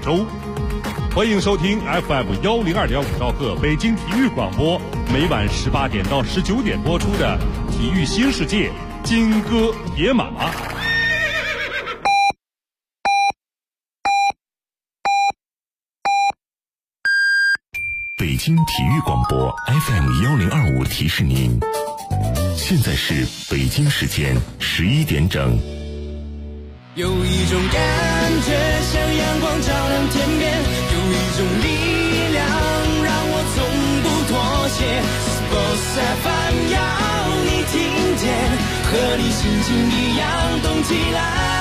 收。欢迎收听 FM102.5兆赫北京体育广播，每晚18点到19点播出的《体育新世界》金戈野马。 北京体育广播 FM1025 提示您，现在是北京时间11点整。 有一种感觉像阳光照亮天边，有一种力量让我从不妥协。Sports FM 要你听见，和你心情一样动起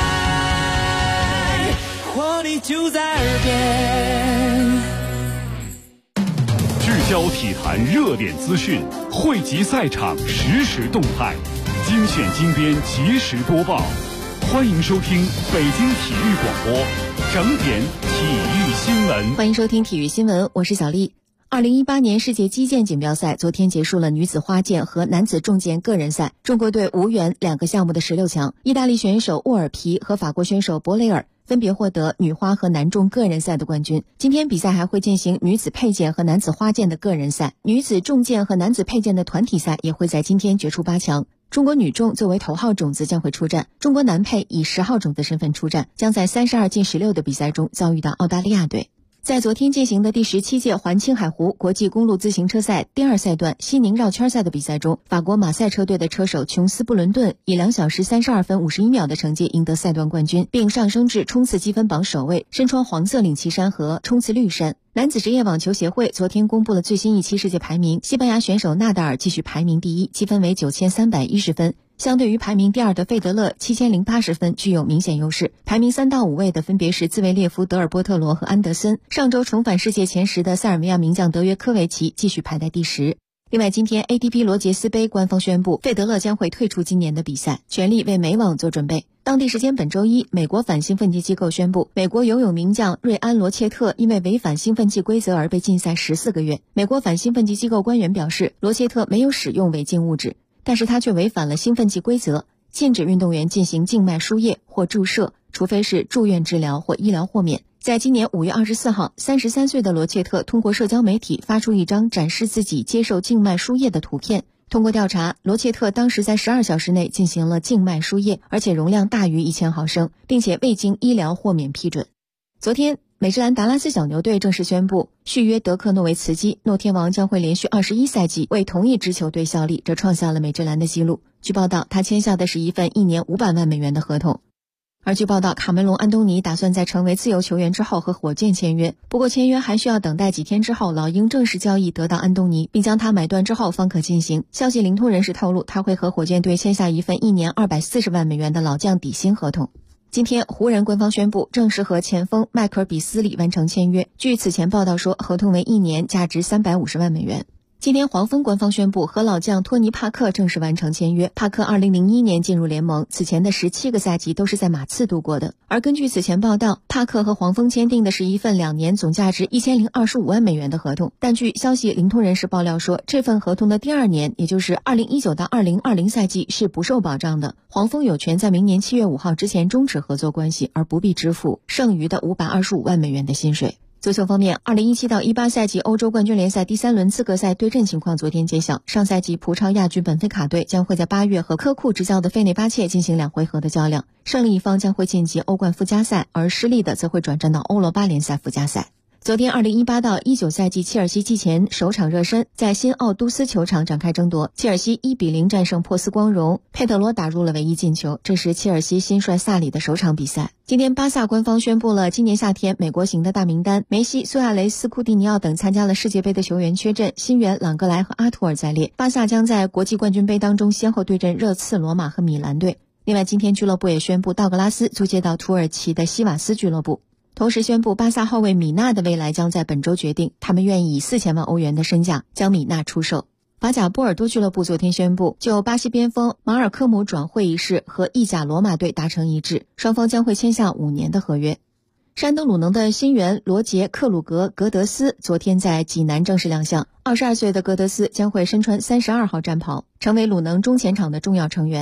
来，活力就在耳边。 聚焦体坛热点资讯，汇集赛场实时动态，精选精编及时播报。欢迎收听北京体育广播整点体育新闻。 欢迎收听体育新闻，我是小丽。2018年世界击剑锦标赛昨天结束了女子花剑和男子重剑个人赛，中国队无缘两个项目的16强，意大利选手沃尔皮和法国选手博雷尔分别获得女花和男重个人赛的冠军。今天比赛还会进行女子佩剑和男子花剑的个人赛，女子重剑和男子佩剑的团体赛也会在今天决出8强。中国女重作为头号种子将会出战，中国男配以10号种子身份出战，将在32进16的比赛中遭遇到澳大利亚队。在昨天进行的第17届环青海湖国际公路自行车赛第2赛段西宁绕圈赛的比赛中，法国马赛车队的车手琼斯布伦顿以2小时32分51秒的成绩赢得赛段冠军，并上升至冲刺积分榜首位，身穿黄色领旗衫和冲刺绿衫。男子职业网球协会昨天公布了最新一期世界排名，西班牙选手纳达尔继续排名第一，积分为9310分，相对于排名第2的费德勒7080分具有明显优势。排名3到5位的分别是兹维列夫、德尔波特罗和安德森。上周重返世界前10的塞尔维亚名将德约科维奇继续排在第10。另外，今天 ATP 罗杰斯杯官方宣布，费德勒将会退出今年的比赛，全力为美网做准备。当地时间本周一，美国反兴奋剂机构宣布，美国游泳名将瑞安·罗切特因为违反兴奋剂规则而被禁赛14个月。美国反兴奋剂机构官员表示，罗切特没有使用违禁物质，但是他却违反了兴奋剂规则，禁止运动员进行静脉输液或注射，除非是住院治疗或医疗豁免。在今年5月24号，33岁的罗切特通过社交媒体发出一张展示自己接受静脉输液的图片。通过调查，罗切特当时在12小时内进行了静脉输液，而且容量大于1000毫升，并且未经医疗豁免批准。昨天，美职篮达拉斯小牛队正式宣布续约德克诺维茨基，诺天王将会连续21赛季为同一支球队效力，这创下了美职篮的纪录。据报道，他签下的是一份1年500万美元的合同。而据报道，卡梅隆·安东尼打算在成为自由球员之后和火箭签约，不过签约还需要等待几天之后老鹰正式交易得到安东尼，并将他买断之后方可进行。消息灵通人士透露，他会和火箭队签下一份1年240万美元的老将底薪合同。今天，湖人官方宣布正式和前锋迈克尔·比斯利完成签约，据此前报道说，合同为1年，价值350万美元。今天，黄蜂官方宣布和老将托尼·帕克正式完成签约。帕克2001年进入联盟，此前的17个赛季都是在马刺度过的。而根据此前报道，帕克和黄蜂签订的是一份2年总价值1025万美元的合同。但据消息灵通人士爆料说，这份合同的第2年，也就是2019到2020赛季是不受保障的。黄蜂有权在明年7月5号之前终止合作关系，而不必支付剩余的525万美元的薪水。足球方面，2017到18赛季欧洲冠军联赛第3轮资格赛对阵情况昨天揭晓。上赛季葡超亚军本菲卡队将会在8月和科库执教的费内巴切进行2回合的较量，胜利一方将会晋级欧冠附加赛，而失利的则会转战到欧罗巴联赛附加赛。昨天2018到19赛季切尔西季前首场热身在新奥都斯球场展开争夺，切尔西1-0战胜珀斯光荣，佩德罗打入了唯一进球，这是切尔西新帅萨里的首场比赛。今天巴萨官方宣布了今年夏天美国行的大名单，梅西、苏亚雷斯、库蒂尼奥等参加了世界杯的球员缺阵，新援朗格莱和阿图尔在列。巴萨将在国际冠军杯当中先后对阵热刺、罗马和米兰队。另外，今天俱乐部也宣布道格拉斯租借到土耳其的西瓦斯俱乐部。同时宣布，巴萨后卫米纳的未来将在本周决定，他们愿意以4000万欧元的身价将米纳出售。法甲波尔多俱乐部昨天宣布，就巴西边锋马尔科姆转会一事和意甲罗马队达成一致，双方将会签下5年的合约。山东鲁能的新援罗杰·克鲁格·格德斯昨天在济南正式亮相，22岁的格德斯将会身穿32号战袍，成为鲁能中前场的重要成员。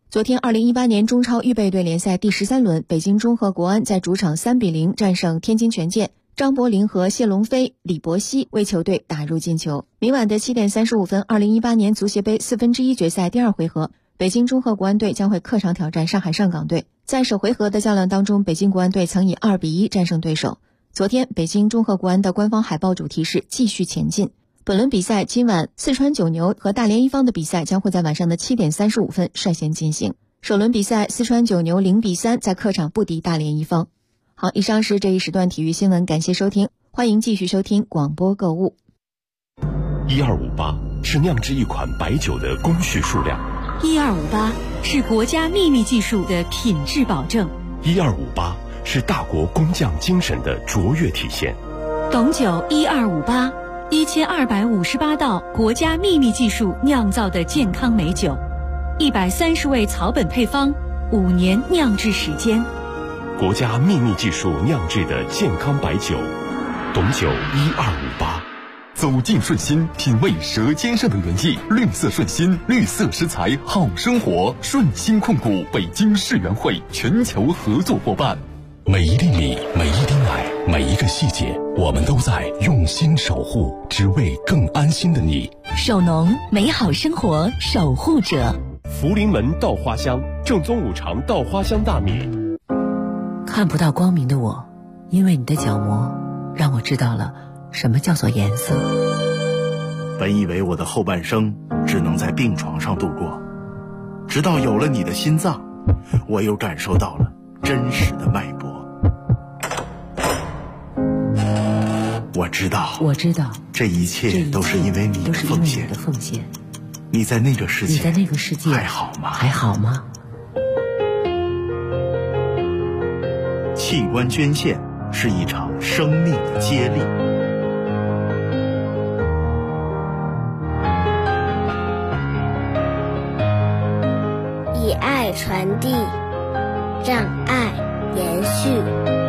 昨天2018年中超预备队联赛第13轮，北京中赫国安在主场3-0战胜天津权健，张伯苓和谢龙飞、李博熙为球队打入进球。明晚的7点35分，2018年足协杯1/4决赛第2回合，北京中赫国安队将会客场挑战上海上港队。在首回合的较量当中，北京国安队曾以2-1战胜对手。昨天，北京中赫国安的官方海报主题是继续前进。本轮比赛今晚四川九牛和大连一方的比赛将会在晚上的7点35分率先进行。首轮比赛，四川九牛0-3在客场不敌大连一方。好，以上是这一时段体育新闻，感谢收听，欢迎继续收听广播购物。 1258是酿制一款白酒的工序数量 ，1258是国家秘密技术的品质保证 ，1258是大国工匠精神的卓越体现。 懂酒1258，1258道国家秘密技术酿造的健康美酒，130味草本配方，5年酿制时间。 国家秘密技术酿制的健康白酒，懂酒1258。 走进顺心，品味舌尖上的原意。绿色顺心，绿色食材好生活。顺心控股北京世园会全球合作伙伴。 每一粒米，每一滴奶，每一个细节，我们都在用心守护，只为更安心的你。 守农，美好生活守护者。 福临门稻花香，正宗五常稻花香大米。 看不到光明的我，因为你的角膜，让我知道了什么叫做颜色。 本以为我的后半生只能在病床上度过，直到有了你的心脏，我又感受到了真实的脉搏。我知道，这一切都是因为你的奉献。你在那个世界还好吗？器官捐献是一场生命的接力。 以爱传递，让爱延续。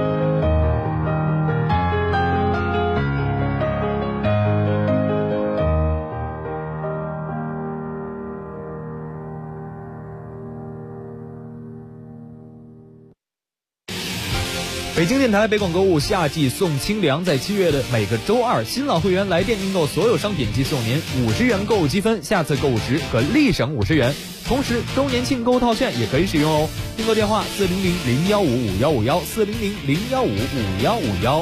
北京电台北广购物夏季送清凉，在7月的每个周二，新老会员来店订购所有商品即送您50元购物积分，下次购物时可立省50元。同时，周年庆购物套券也可以使用哦。订购电话400-015-5151，400-015-5151。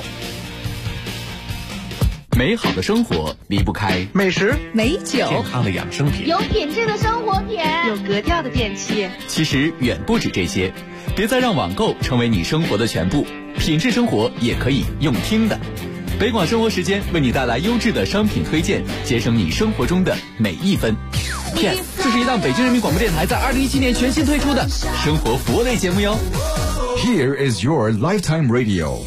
美好的生活离不开美食、 美酒、 健康的养生品， 有品质的生活品， 有格调的电器。 其实远不止这些，别再让网购成为你生活的全部，品质生活也可以用听的。北广生活时间为你带来优质的商品推荐，节省你生活中的每一分。Yes， 这是一档北京人民广播电台在2017年全新推出的生活服务类节目哟。 Here is your lifetime radio。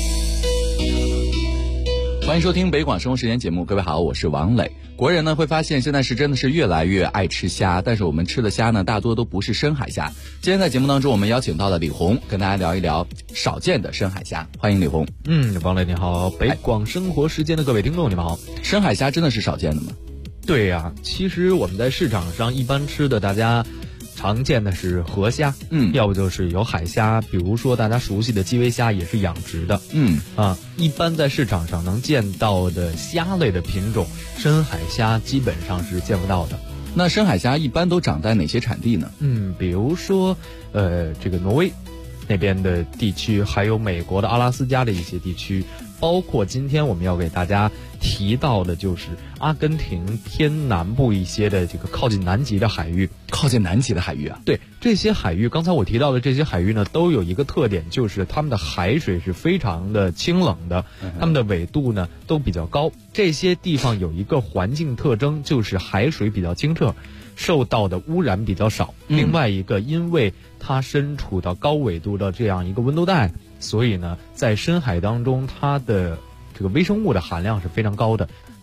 欢迎收听北广生活时间节目，各位好，我是王磊。国人呢会发现现在是真的是越来越爱吃虾，但是我们吃的虾呢大多都不是深海虾。今天在节目当中我们邀请到了李红，跟大家聊一聊少见的深海虾。欢迎李红。 王磊你好，北广生活时间的各位听众你们好。 深海虾真的是少见的吗？ 对呀，其实我们在市场上一般吃的大家常见的是河虾，要不就是有海虾，比如说大家熟悉的基围虾也是养殖的，一般在市场上能见到的虾类的品种，深海虾基本上是见不到的。 那深海虾一般都长在哪些产地呢？ 比如说这个挪威那边的地区，还有美国的阿拉斯加的一些地区，包括今天我们要给大家提到的就是阿根廷偏南部一些的这个靠近南极的海域。 靠近南极的海域啊？ 对，这些海域刚才我提到的这些海域呢，都有一个特点，就是它们的海水是非常的清冷的，它们的纬度呢都比较高。这些地方有一个环境特征，就是海水比较清澈，受到的污染比较少。另外一个，因为它身处到高纬度的这样一个温度带，所以呢在深海当中它的这个微生物的含量是非常高的。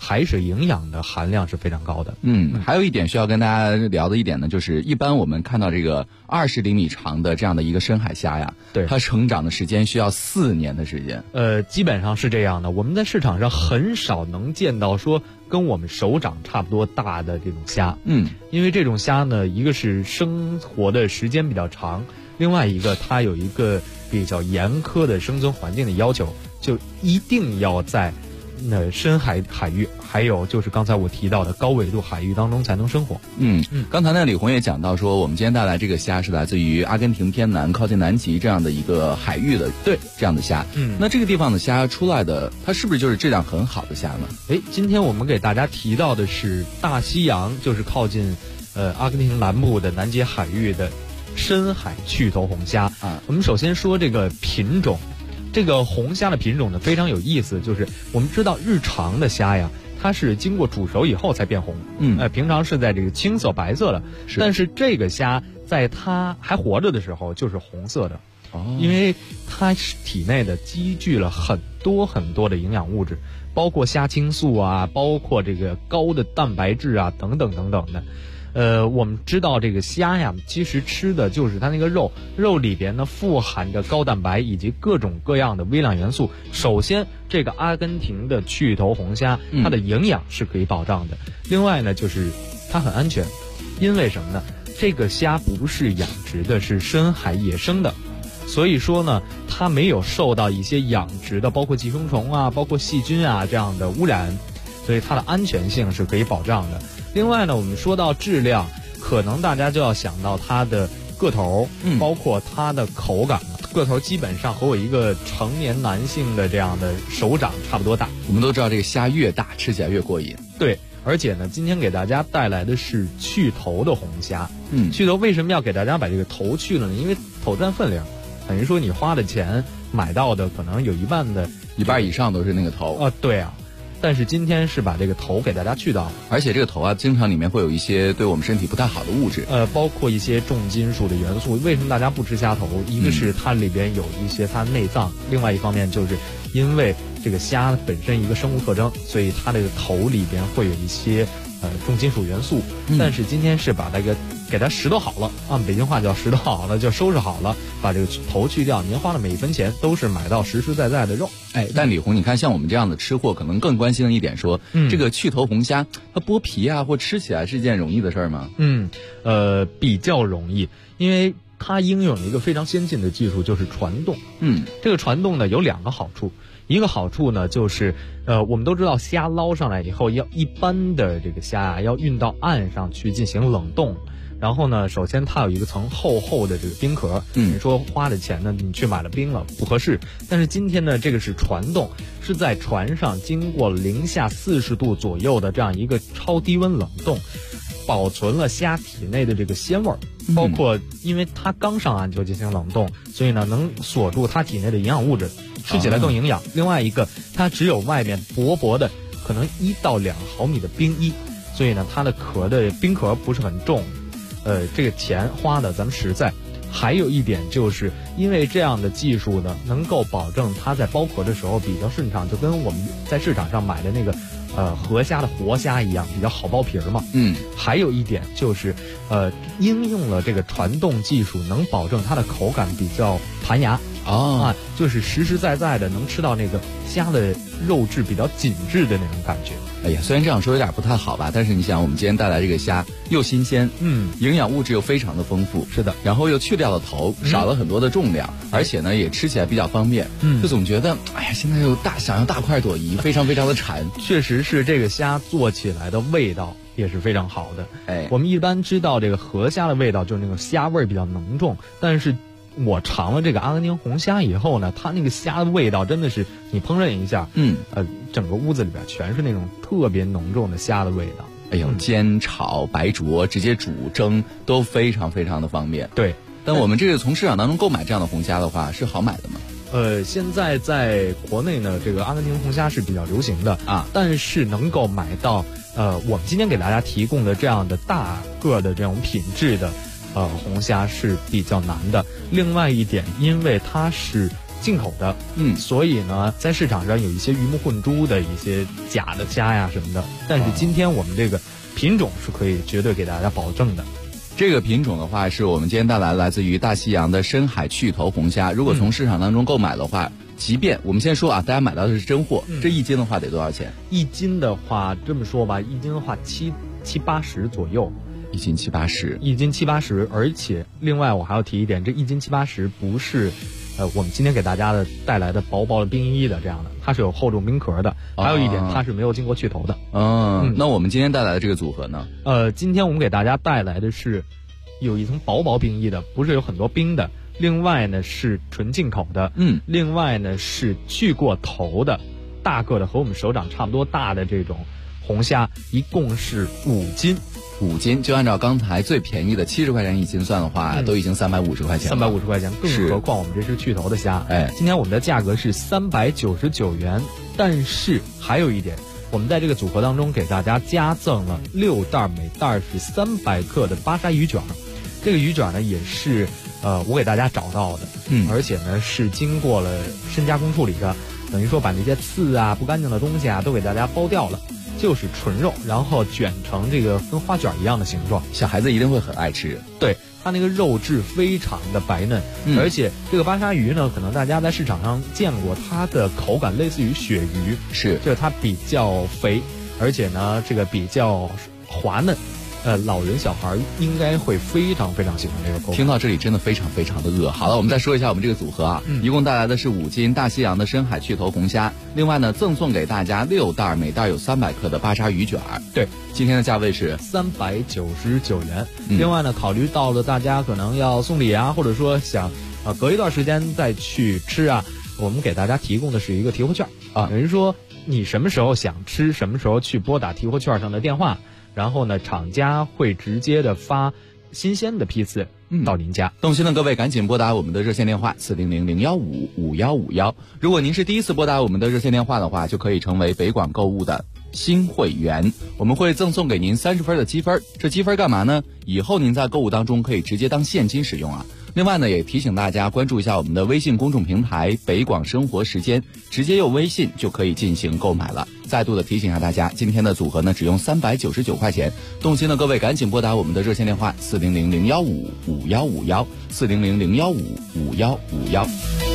海水营养的含量是非常高的。 还有一点需要跟大家聊的一点呢，就是一般我们看到这个20厘米长的这样的一个深海虾呀， 对， 它成长的时间需要4年的时间。 基本上是这样的。我们在市场上很少能见到说跟我们手掌差不多大的这种虾。因为这种虾呢，一个是生活的时间比较长，另外一个它有一个比较严苛的生存环境的要求，就一定要在深海域，还有就是刚才我提到的高纬度海域当中才能生活。 刚才李红也讲到说，我们今天带来这个虾是来自于阿根廷偏南靠近南极这样的一个海域的， 对， 这样的虾。那这个地方的虾出来的，它是不是就是质量很好的虾呢？ 今天我们给大家提到的是大西洋，就是靠近阿根廷南部的南极海域的深海去头红虾。我们首先说这个品种。这个红虾的品种呢非常有意思，就是我们知道日常的虾呀，它是经过煮熟以后才变红，平常是在这个青色白色的，但是这个虾在它还活着的时候就是红色的，因为它体内的积聚了很多很多的营养物质，包括虾青素啊，包括这个高的蛋白质啊，等等等等的。我们知道这个虾呀，其实吃的就是它那个肉里边呢富含着高蛋白以及各种各样的微量元素。首先，这个阿根廷的去头红虾，它的营养是可以保障的。另外呢，就是它很安全，因为什么呢？这个虾不是养殖的，是深海野生的，所以说呢，它没有受到一些养殖的，包括寄生虫啊，包括细菌啊这样的污染，所以它的安全性是可以保障的。另外呢，我们说到质量，可能大家就要想到它的个头，包括它的口感了。个头基本上和我一个成年男性的这样的手掌差不多大。 我们都知道这个虾越大吃起来越过瘾。 对，而且呢，今天给大家带来的是去头的红虾。去头为什么要给大家把这个头去了呢？因为头占分量，等于说你花的钱买到的可能有一半以上都是那个头。 对啊。但是今天是把这个头给大家去掉， 而且这个头啊，经常里面会有一些对我们身体不太好的物质， 包括一些重金属的元素。为什么大家不吃虾头？一个是它里边有一些它内脏，另外一方面就是因为这个虾本身一个生物特征，所以它这个头里边会有一些重金属元素。但是今天是把这个给它拾掇好了，按北京话叫拾掇好了，就收拾好了，把这个头去掉。您花的每一分钱都是买到实实在在的肉。 但李红，你看像我们这样的吃货，可能更关心的一点说，这个去头红虾，它剥皮啊或吃起来是一件容易的事儿吗？ 比较容易，因为它应用了一个非常先进的技术，就是传动。这个传动呢有2个好处。一个好处呢，就是我们都知道虾捞上来以后，一般的这个虾啊，要运到岸上去进行冷冻。然后呢，首先它有一个层厚厚的这个冰壳，你说花的钱呢，你去买了冰了不合适。但是今天呢，这个是传动，是在船上经过零下40度左右的这样一个超低温冷冻，保存了虾体内的这个鲜味儿，包括因为它刚上岸就进行冷冻，所以呢能锁住它体内的营养物质，吃起来更营养。另外一个，它只有外面薄薄的可能1到2毫米的冰衣，所以呢它的冰壳不是很重。这个钱花的咱们实在。还有一点就是因为这样的技术呢，能够保证它在剥壳的时候比较顺畅，就跟我们在市场上买的那个河虾的活虾一样，比较好剥皮嘛。还有一点就是应用了这个传动技术，能保证它的口感比较弹牙。就是实实在在的能吃到那个虾的肉质比较紧致的那种感觉。 虽然这样说有点不太好吧，但是你想，我们今天带来这个虾又新鲜，营养物质又非常的丰富， 是的， 然后又去掉了头，少了很多的重量，而且呢也吃起来比较方便，就总觉得现在又想要大快朵颐，非常非常的馋。 确实是这个虾做起来的味道也是非常好的。我们一般知道这个河虾的味道就是那种虾味比较浓重，但是我尝了这个阿根廷红虾以后呢，它那个虾的味道真的是你烹饪一下，整个屋子里边全是那种特别浓重的虾的味道。 煎、炒、白灼、直接煮、蒸都非常非常的方便。 对， 但我们这个从市场当中购买这样的红虾的话，是好买的吗？ 现在在国内呢，这个阿根廷红虾是比较流行的但是能够买到我们今天给大家提供的这样的大个的这种品质的红虾是比较难的。另外一点，因为它是进口的，所以呢，在市场上有一些鱼目混珠的一些假的虾呀什么的。但是今天我们这个品种是可以绝对给大家保证的。 这个品种的话，是我们今天带来来自于大西洋的深海趣头红虾。如果从市场当中购买的话，即便我们先说啊，大家买到的是真货，这1斤的话得多少钱 ？1斤的话，这么说吧，1斤的话780左右。 1斤780，1 斤780，而且另外我还要提一点，这1斤780不是，我们今天给大家带来的薄薄的冰衣的这样的，它是有厚重冰壳的。还有一点，它是没有经过去头的。 那我们今天带来的这个组合呢？ 今天我们给大家带来的是有一层薄薄冰衣的，不是有很多冰的。另外呢是纯进口的，另外呢是去过头的，大个的和我们手掌差不多大的这种红虾，一共是5斤。 5斤，就按照刚才最便宜的70块钱1斤算的话，都已经350块钱了。 350块钱，更何况我们这是去头的虾。今天我们的价格是399元，但是还有一点，我们在这个组合当中给大家加赠了6袋，每袋是300克的巴沙鱼卷。这个鱼卷呢也是我给大家找到的，而且呢是经过了深加工处理的，等于说把那些刺啊、不干净的东西啊都给大家剥掉了。就是纯肉，然后卷成这个跟花卷一样的形状， 小孩子一定会很爱吃。 对，它那个肉质非常的白嫩，而且这个巴沙鱼呢，可能大家在市场上见过，它的口感类似于鳕鱼，就是它比较肥，而且呢这个比较滑嫩。老人小孩应该会非常非常喜欢这个口感。 听到这里真的非常非常的饿。好了，我们再说一下我们这个组合啊，一共带来的是5斤大西洋的深海趣头红虾，另外呢赠送给大家6袋，每袋有300克的巴沙鱼卷。 对， 今天的价位是 399元。另外呢，考虑到了大家可能要送礼啊，或者说想隔一段时间再去吃啊，我们给大家提供的是一个提货券啊，等于说你什么时候想吃，什么时候去拨打提货券上的电话。然后呢，厂家会直接的发新鲜的批次到您家。 动心的各位赶紧拨打我们的热线电话400-015-5151。如果您是第一次拨打我们的热线电话的话，就可以成为北广购物的新会员，我们会赠送给您30分的积分。这积分干嘛呢？以后您在购物当中可以直接当现金使用啊。另外呢，也提醒大家关注一下我们的微信公众平台北广生活时间，直接用微信就可以进行购买了。再度的提醒一下大家，今天的组合呢只用399块钱。动心的各位赶紧拨打我们的热线电话400-015-5151 400-015-5151。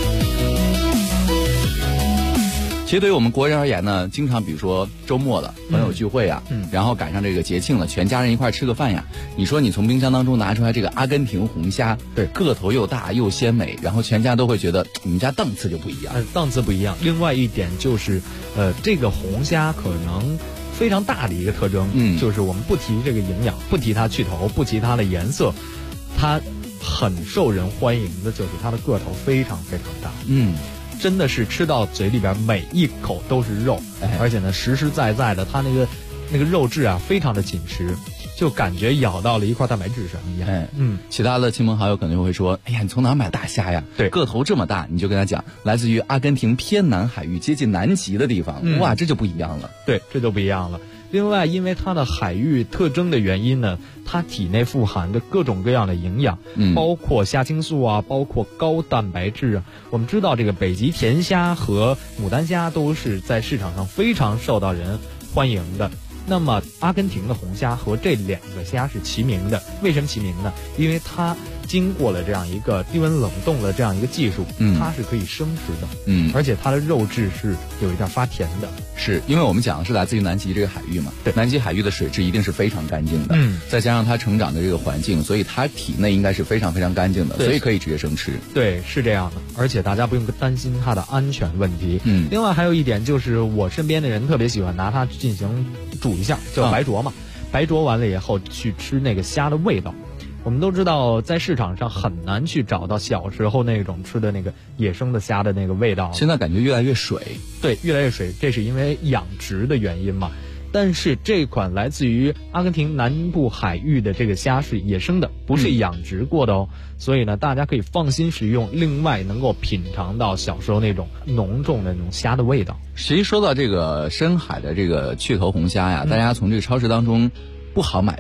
其实对于我们国人而言呢，经常比如说周末了，朋友聚会啊，然后赶上这个节庆了，全家人一块吃个饭呀。你说你从冰箱当中拿出来这个阿根廷红虾， 对， 个头又大又鲜美，然后全家都会觉得你们家档次就不一样， 档次不一样。另外一点就是，这个红虾可能非常大的一个特征，就是我们不提这个营养，不提它去头，不提它的颜色，它很受人欢迎的就是它的个头非常非常大，真的是吃到嘴里边每一口都是肉，而且呢实实在在的，它那个肉质啊非常的紧实，就感觉咬到了一块蛋白质上一样。 其他的亲朋好友可能会说，哎呀，你从哪买大虾呀？ 对， 个头这么大，你就跟他讲，来自于阿根廷偏南海域接近南极的地方，哇，这就不一样了。 对，这就不一样了。另外，因为它的海域特征的原因呢，它体内富含的各种各样的营养，包括虾青素啊，包括高蛋白质啊。我们知道这个北极甜虾和牡丹虾都是在市场上非常受到人欢迎的。那么阿根廷的红虾和这2个虾是齐名的，为什么齐名呢？因为它经过了这样一个低温冷冻的这样一个技术，它是可以生吃的，而且它的肉质是有一点发甜的。 是因为我们讲的是来自于南极这个海域嘛，对，南极海域的水质一定是非常干净的，再加上它成长的这个环境，所以它体内应该是非常非常干净的，所以可以直接生吃。 对，是这样的，而且大家不用担心它的安全问题。另外还有一点就是我身边的人特别喜欢拿它进行煮一下，叫白灼嘛，白灼完了以后去吃那个虾的味道。我们都知道在市场上很难去找到小时候那种吃的那个野生的虾的那个味道， 现在感觉越来越水。 对，越来越水，这是因为养殖的原因嘛。但是这款来自于阿根廷南部海域的这个虾是野生的，不是养殖过的哦，所以呢大家可以放心食用，另外能够品尝到小时候那种浓重的那种虾的味道。 其实说到这个深海的这个趣头红虾呀，大家从这个超市当中不好买到，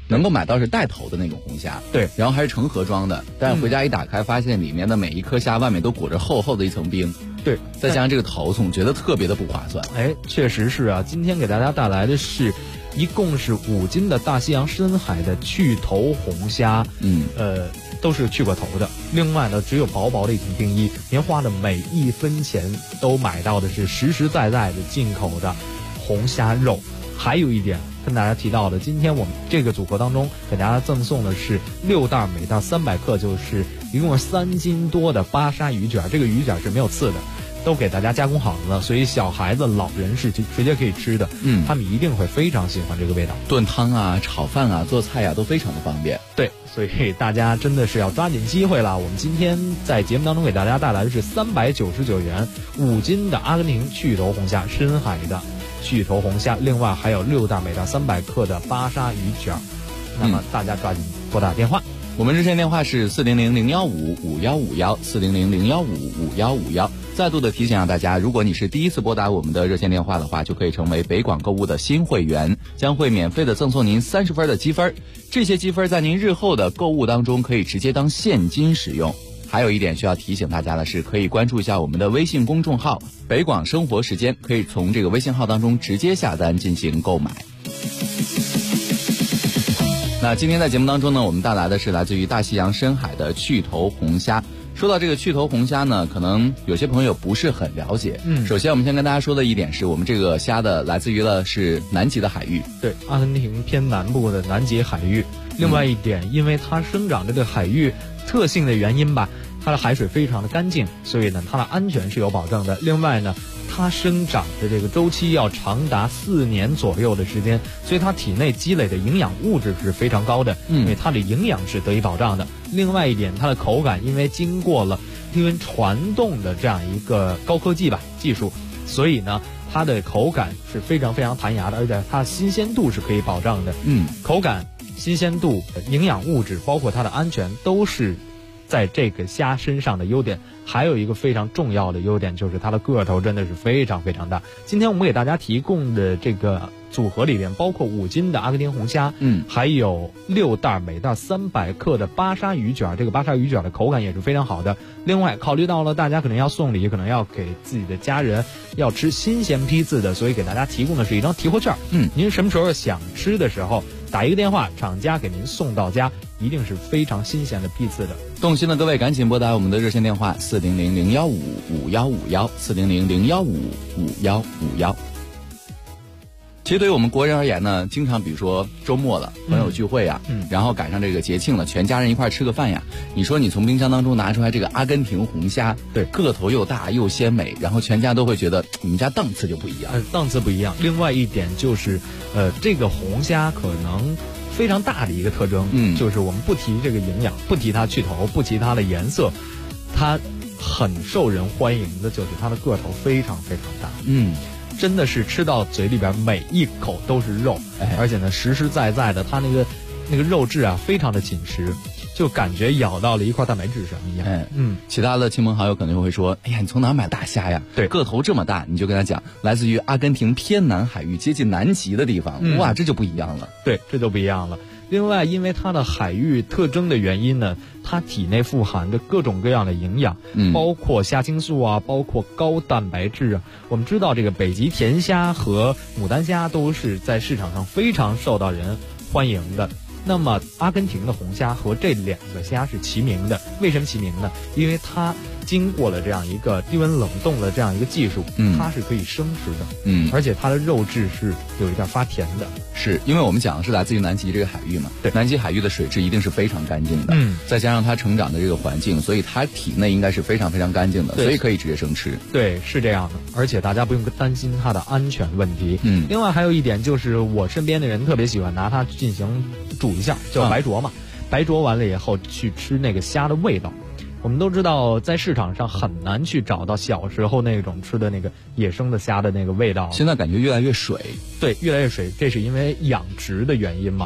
能够买到是带头的那种红虾， 对， 然后还是成盒装的，但是回家一打开，发现里面的每一颗虾外面都裹着厚厚的一层冰， 对， 再加上这个头，总觉得特别的不划算。 哎，确实是啊，今天给大家带来的是一共是5斤的大西洋深海的去头红虾，都是去过头的。另外呢，只有薄薄的一层冰衣，您花的每一分钱都买到的是实实在在的进口的红虾肉。还有一点跟大家提到的，今天我们这个组合当中给大家赠送的是6袋，每袋300克，就是一共是3斤多的巴沙鱼卷。这个鱼卷是没有刺的，都给大家加工好了，所以小孩子、老人是直接可以吃的。他们一定会非常喜欢这个味道。 炖汤啊、炒饭啊、做菜啊都非常的方便。 对，所以大家真的是要抓紧机会了。我们今天在节目当中给大家带来的是399元5斤的阿根廷去头红虾，深海的去头红虾，另外还有6袋，每袋300克的巴沙鱼卷。那么大家抓紧拨打电话。 我们热线电话是400-015-5151，400-015-5151。再度的提醒大家，如果你是第一次拨打我们的热线电话的话，就可以成为北广购物的新会员，将会免费的赠送您30分的积分。这些积分在您日后的购物当中可以直接当现金使用。还有一点需要提醒大家的是，可以关注一下我们的微信公众号北广生活时间，可以从这个微信号当中直接下单进行购买。那今天在节目当中呢，我们带来的是来自于大西洋深海的去头红虾。说到这个去头红虾呢，可能有些朋友不是很了解。首先我们先跟大家说的一点是，我们这个虾的来自于了是南极的海域， 对，阿根廷偏南部的南极海域。另外一点，因为它生长这个海域特性的原因吧，它的海水非常的干净，所以呢它的安全是有保证的。另外呢，它生长的这个周期要长达4年左右的时间，所以它体内积累的营养物质是非常高的，因为它的营养是得以保障的。另外一点，它的口感因为经过了低温传动的这样一个高科技技术，所以呢它的口感是非常非常弹牙的，而且它新鲜度是可以保障的。口感、新鲜度、营养物质，包括它的安全，都是在这个虾身上的优点。还有一个非常重要的优点，就是它的个头真的是非常非常大。今天我们给大家提供的这个组合里边，包括5斤的阿根廷红虾，还有6袋，每袋300克的巴沙鱼卷。这个巴沙鱼卷的口感也是非常好的。另外考虑到了大家可能要送礼，可能要给自己的家人要吃新鲜批次的，所以给大家提供的是一张提货券。您什么时候想吃的时候打一个电话，厂家给您送到家，一定是非常新鲜的批次的。 动心的各位赶紧拨打我们的热线电话400-015-5151，400-015-5151。其实对于我们国人而言呢，经常比如说周末了，朋友聚会啊，然后赶上这个节庆了，全家人一块吃个饭呀。你说你从冰箱当中拿出来这个阿根廷红虾， 对， 个头又大又鲜美，然后全家都会觉得你们家档次就不一样， 档次不一样。另外一点就是，这个红虾可能非常大的一个特征，就是我们不提这个营养，不提它去头，不提它的颜色，它很受人欢迎的就是它的个头非常非常大。真的是吃到嘴里边每一口都是肉，而且呢实实在在的，它那个肉质啊非常的紧实，就感觉咬到了一块蛋白质上一样。 其他的亲朋好友可能会说，哎呀，你从哪买大虾呀？ 对， 个头这么大，你就跟他讲，来自于阿根廷偏南海域，接近南极的地方。哇，这就不一样了。 对，这就不一样了。另外，因为它的海域特征的原因呢，它体内富含着各种各样的营养，包括虾青素啊，包括高蛋白质啊。我们知道这个北极甜虾和牡丹虾都是在市场上非常受到人欢迎的。那么阿根廷的红虾和这2个虾是齐名的。为什么齐名呢？因为它经过了这样一个低温冷冻的这样一个技术，它是可以生吃的，而且它的肉质是有一点发甜的。 是因为我们讲的是来自于南极这个海域嘛，对，南极海域的水质一定是非常干净的，再加上它成长的这个环境，所以它体内应该是非常非常干净的，所以可以直接生吃。 对，是这样的，而且大家不用担心它的安全问题。另外还有一点就是，我身边的人特别喜欢拿它进行煮一下，叫白灼嘛，白灼完了以后去吃那个虾的味道。我们都知道，在市场上很难去找到小时候那种吃的那个野生的虾的那个味道。 现在感觉越来越水， 对，越来越水，这是因为养殖的原因嘛。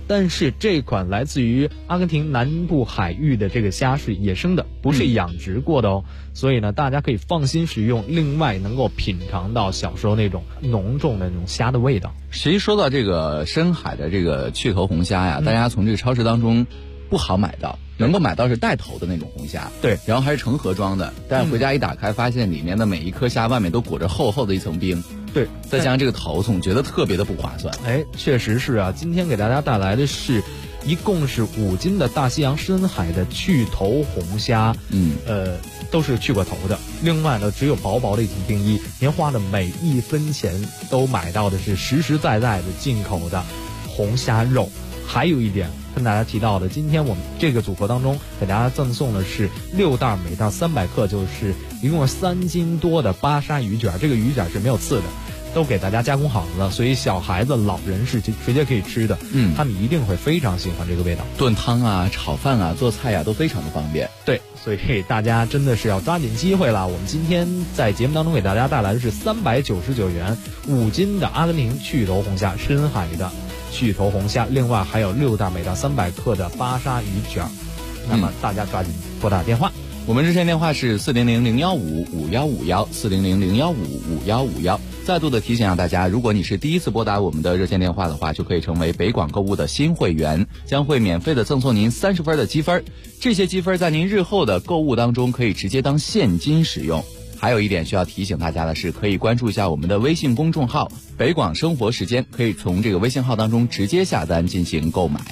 但是这款来自于阿根廷南部海域的这个虾是野生的，不是养殖过的哦，所以呢大家可以放心食用，另外能够品尝到小时候那种浓重的那种虾的味道。 其实说到这个深海的这个去头红虾呀，大家从这个超市当中不好买到，能够买到是带头的那种红虾， 对， 然后还是成盒装的，但是回家一打开，发现里面的每一颗虾外面都裹着厚厚的一层冰， 对， 再加上这个头，总觉得特别的不划算。 确实是啊，今天给大家带来的是一共是5斤的大西洋深海的去头红虾，都是去过头的。另外呢，只有薄薄的一层冰衣，您花的每一分钱都买到的是实实在在的进口的红虾肉。还有一点跟大家提到的，今天我们这个组合当中给大家赠送的是6袋，每袋300克，就是一共3斤多的巴沙鱼卷。这个鱼卷是没有刺的，都给大家加工好了，所以小孩子、老人是直接可以吃的。他们一定会非常喜欢这个味道。 炖汤啊、炒饭啊、做菜啊都非常的方便。 对，所以大家真的是要抓紧机会了。我们今天在节目当中给大家带来的是399元5斤的阿根廷去头红虾，深海的去头红虾，另外还有6袋，每袋300克的巴沙鱼卷。那么大家抓紧拨打电话。 我们热线电话是400-015-5151 400-015-5151。再度的提醒大家，如果你是第一次拨打我们的热线电话的话，就可以成为北广购物的新会员，将会免费的赠送您30分的积分。这些积分在您日后的购物当中可以直接当现金使用。还有一点需要提醒大家的是，可以关注一下我们的微信公众号北广生活时间，可以从这个微信号当中直接下单进行购买。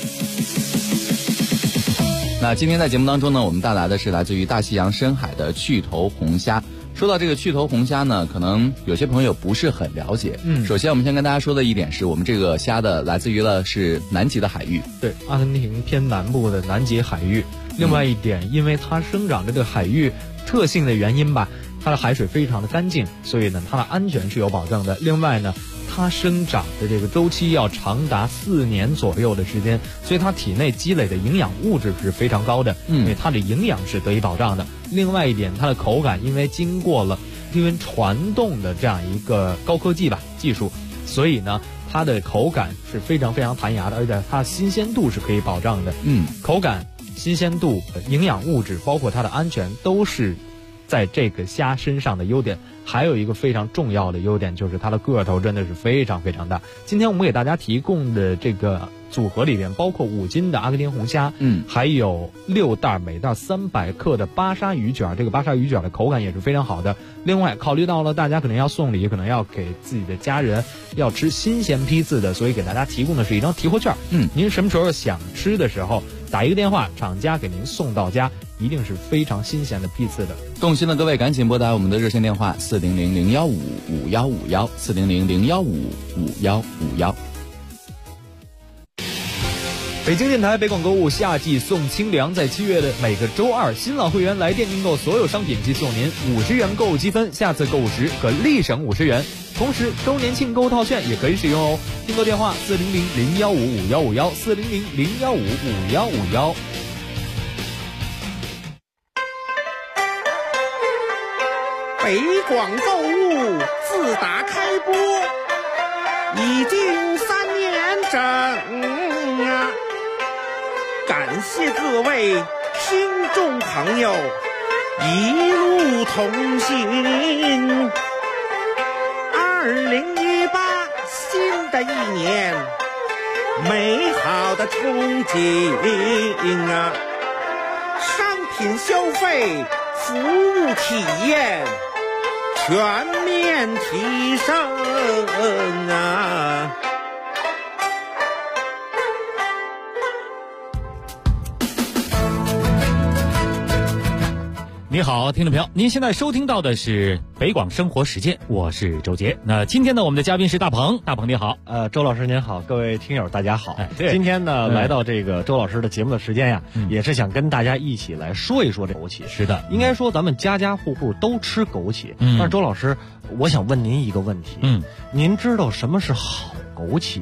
那今天在节目当中呢，我们带来的是来自于大西洋深海的去头红虾。说到这个去头红虾呢，可能有些朋友不是很了解。首先我们先跟大家说的一点是，我们这个虾的来自于了是南极的海域， 对，阿根廷偏南部的南极海域。另外一点，因为它生长的这个海域特性的原因吧，它的海水非常的干净，所以呢它的安全是有保证的。另外呢，它生长的这个周期要长达4年左右的时间，所以它体内积累的营养物质是非常高的，因为它的营养是得以保障的。另外一点，它的口感因为经过了低温传动的这样一个高科技技术，所以呢它的口感是非常非常弹牙的，而且它新鲜度是可以保障的。口感、新鲜度、营养物质，包括它的安全，都是在这个虾身上的优点。还有一个非常重要的优点，就是它的个头真的是非常非常大。今天我们给大家提供的这个组合里边，包括5斤的阿根廷红虾，还有6袋，每袋300克的巴沙鱼卷。这个巴沙鱼卷的口感也是非常好的。另外考虑到了大家可能要送礼，可能要给自己的家人要吃新鲜批次的，所以给大家提供的是一张提货券。您什么时候想吃的时候打一个电话，厂家给您送到家，一定是非常新鲜的批次的。 动心的各位赶紧拨打我们的热线电话400-015-5151 400-015-5151。 北京电台北广购物夏季送清凉，在7月的每个周二，新老会员来电订购所有商品即送您50元购物积分，下次购物时可立省50元。同时周年庆购物套券也可以使用哦。订购电话400-015-5151 400-015-5151。 北广购物自打开播已经3年整啊，感谢各位听众朋友一路同行。2018新的一年，美好的憧憬啊，商品消费、服务体验全面提升啊！ 你好，听众朋友，您现在收听到的是北广生活实践，我是周杰。那今天呢，我们的嘉宾是大鹏。大鹏你好。 周老师您好，各位听友大家好。 对， 今天呢，来到这个周老师的节目的时间呀，也是想跟大家一起来说一说这枸杞。 是的， 应该说咱们家家户户都吃枸杞。但是周老师，我想问您一个问题。您知道什么是好枸杞吗？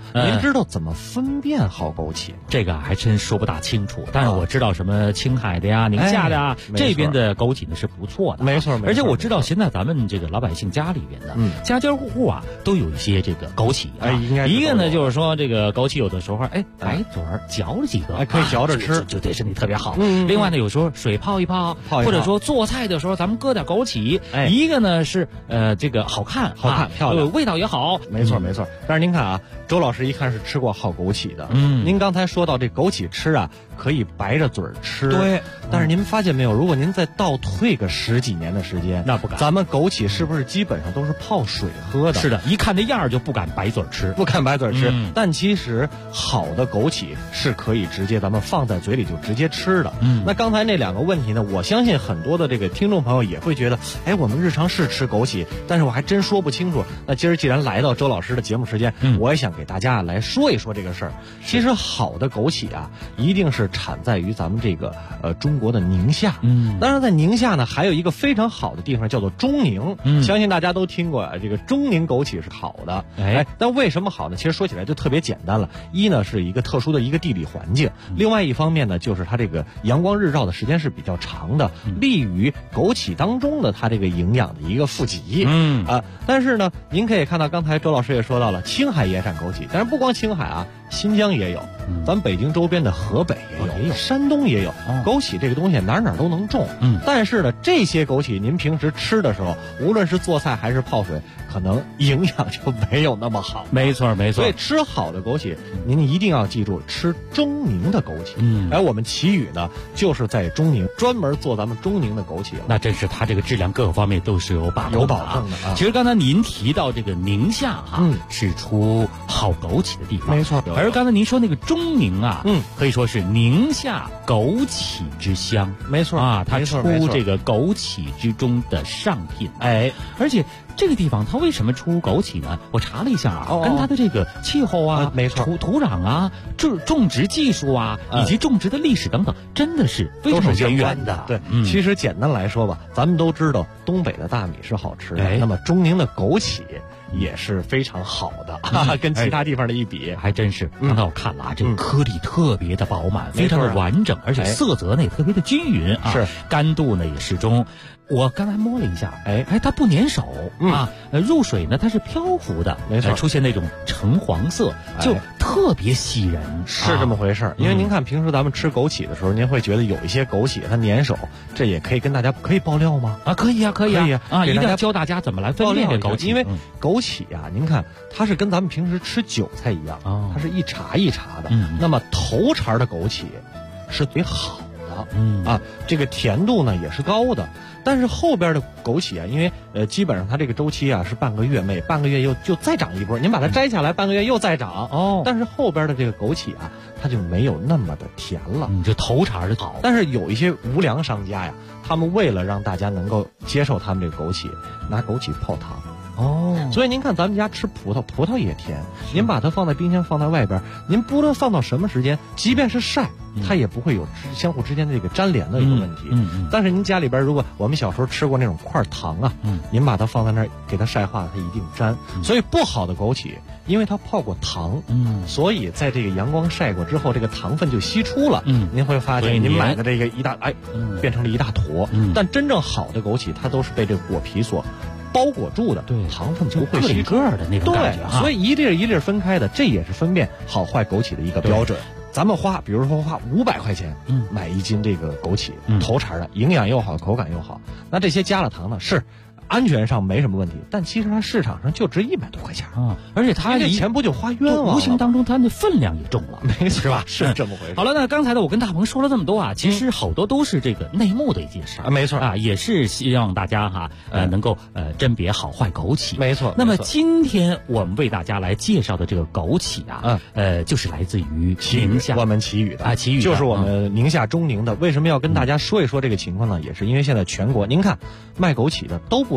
您知道怎么分辨好枸杞吗？ 这个还真说不大清楚，但是我知道什么青海的呀、宁夏的呀，这边的枸杞呢是不错的， 没错。 而且我知道现在咱们这个老百姓家里边的，家家户户啊都有一些这个枸杞啊。 应该一个呢就是说这个枸杞有的时候白嘴儿嚼了几个， 可以嚼着吃， 就对身体特别好。另外呢，有时候水泡一泡，或者说做菜的时候咱们搁点枸杞。一个呢是这个好看漂亮， 味道也好。 没错。但是您看啊，周老师一看是吃过好枸杞的。您刚才说到这枸杞吃啊，可以白着嘴吃。 对。 但是您发现没有，如果您再倒退个10几年的时间， 那不敢。 咱们枸杞是不是基本上都是泡水喝的？ 是的，一看这样就不敢白嘴吃， 但其实好的枸杞是可以直接咱们放在嘴里就直接吃的。那刚才那2个问题呢，我相信很多的这个听众朋友也会觉得，我们日常是吃枸杞，但是我还真说不清楚。那今儿既然来到周老师的节目时间，我也想给大家来说一说这个事儿。其实好的枸杞啊，一定是产在于咱们这个中国的宁夏。当然在宁夏呢，还有一个非常好的地方叫做中宁。相信大家都听过这个中宁枸杞是好的。但为什么好呢？其实说起来就特别简单了。一呢是一个特殊的一个地理环境，另外一方面呢就是它这个阳光日照的时间是比较长的，利于枸杞当中的它这个营养的一个富集。但是呢，您可以看到刚才周老师也说到了，青海也产枸杞，但是不光青海啊，新疆也有，咱北京周边的河北也有，山东也有。枸杞这个东西哪都能种。但是呢，这些枸杞您平时吃的时候，无论是做菜还是泡水，可能营养就没有那么好。 没错。 所以吃好的枸杞，您一定要记住吃中宁的枸杞。而我们奇宇呢，就是在中宁专门做咱们中宁的枸杞了。 那真是它这个质量各个方面都是有保证的啊。其实刚才您提到这个宁夏是出好枸杞的地方， 没错。 而刚才您说那个中宁啊，可以说是宁夏枸杞之乡， 没错啊，它出这个枸杞之中的上品。而且这个地方它为什么出枸杞呢？我查了一下啊，跟它的这个气候啊， 没错， 土壤啊，种植技术啊，以及种植的历史等等，真的是非常渊源的。 对，其实简单来说吧，咱们都知道东北的大米是好吃的，那么中宁的枸杞也是非常好的，跟其他地方的一比， 还真是。刚才我看了啊，这个颗粒特别的饱满，非常的完整，而且色泽呢也特别的均匀啊，干度呢也适中。我刚才摸了一下，它不粘手啊，入水呢它是漂浮的， 没错， 出现那种橙黄色，就特别吸人， 是这么回事。因为您看平时咱们吃枸杞的时候，您会觉得有一些枸杞它粘手，这也可以跟大家可以爆料吗？ 可以啊，一定要教大家怎么来分辨这枸杞。 因为枸杞啊，您看它是跟咱们平时吃韭菜一样，它是一茬一茬的。那么头茬的枸杞是最好的，这个甜度呢也是高的。但是后边的枸杞啊，因为基本上它这个周期啊是半个月，每半个月就再长一波，您把它摘下来，半个月又再长。但是后边的这个枸杞啊，它就没有那么的甜了。 就头茬的好。 但是有一些无良商家呀，他们为了让大家能够接受他们这个枸杞，拿枸杞泡汤。所以您看咱们家吃葡萄也甜，您把它放在冰箱放在外边，您不论放到什么时间，即便是晒，它也不会有相互之间的这个粘连的一个问题。但是您家里边如果我们小时候吃过那种块糖啊，您把它放在那儿给它晒化了，它一定粘。所以不好的枸杞，因为它泡过糖，所以在这个阳光晒过之后，这个糖分就析出了。您会发现您买的这个变成了一大坨。但真正好的枸杞，它都是被这个果皮所包裹住的，糖分不会吸个的那种感觉。 所以一粒一粒分开的，这也是分辨好坏枸杞的一个标准。咱们比如说花500块钱，买1斤这个枸杞，头茬的，营养又好，口感又好。那这些加了糖呢，是安全上没什么问题，但其实它市场上就值100多块钱啊！而且它这钱不就花冤枉了？ 无形当中它的分量也重了， 没错， 是吧？ 是这么回事。 好了，那刚才呢，我跟大鹏说了这么多啊，其实好多都是这个内幕的一件事， 没错啊，也是希望大家能够甄别好坏枸杞， 没错。 那么今天我们为大家来介绍的这个枸杞啊，就是来自于宁夏， 我们奇宇的啊，奇宇就是我们宁夏中宁的。为什么要跟大家说一说这个情况呢？也是因为现在全国您看卖枸杞的都不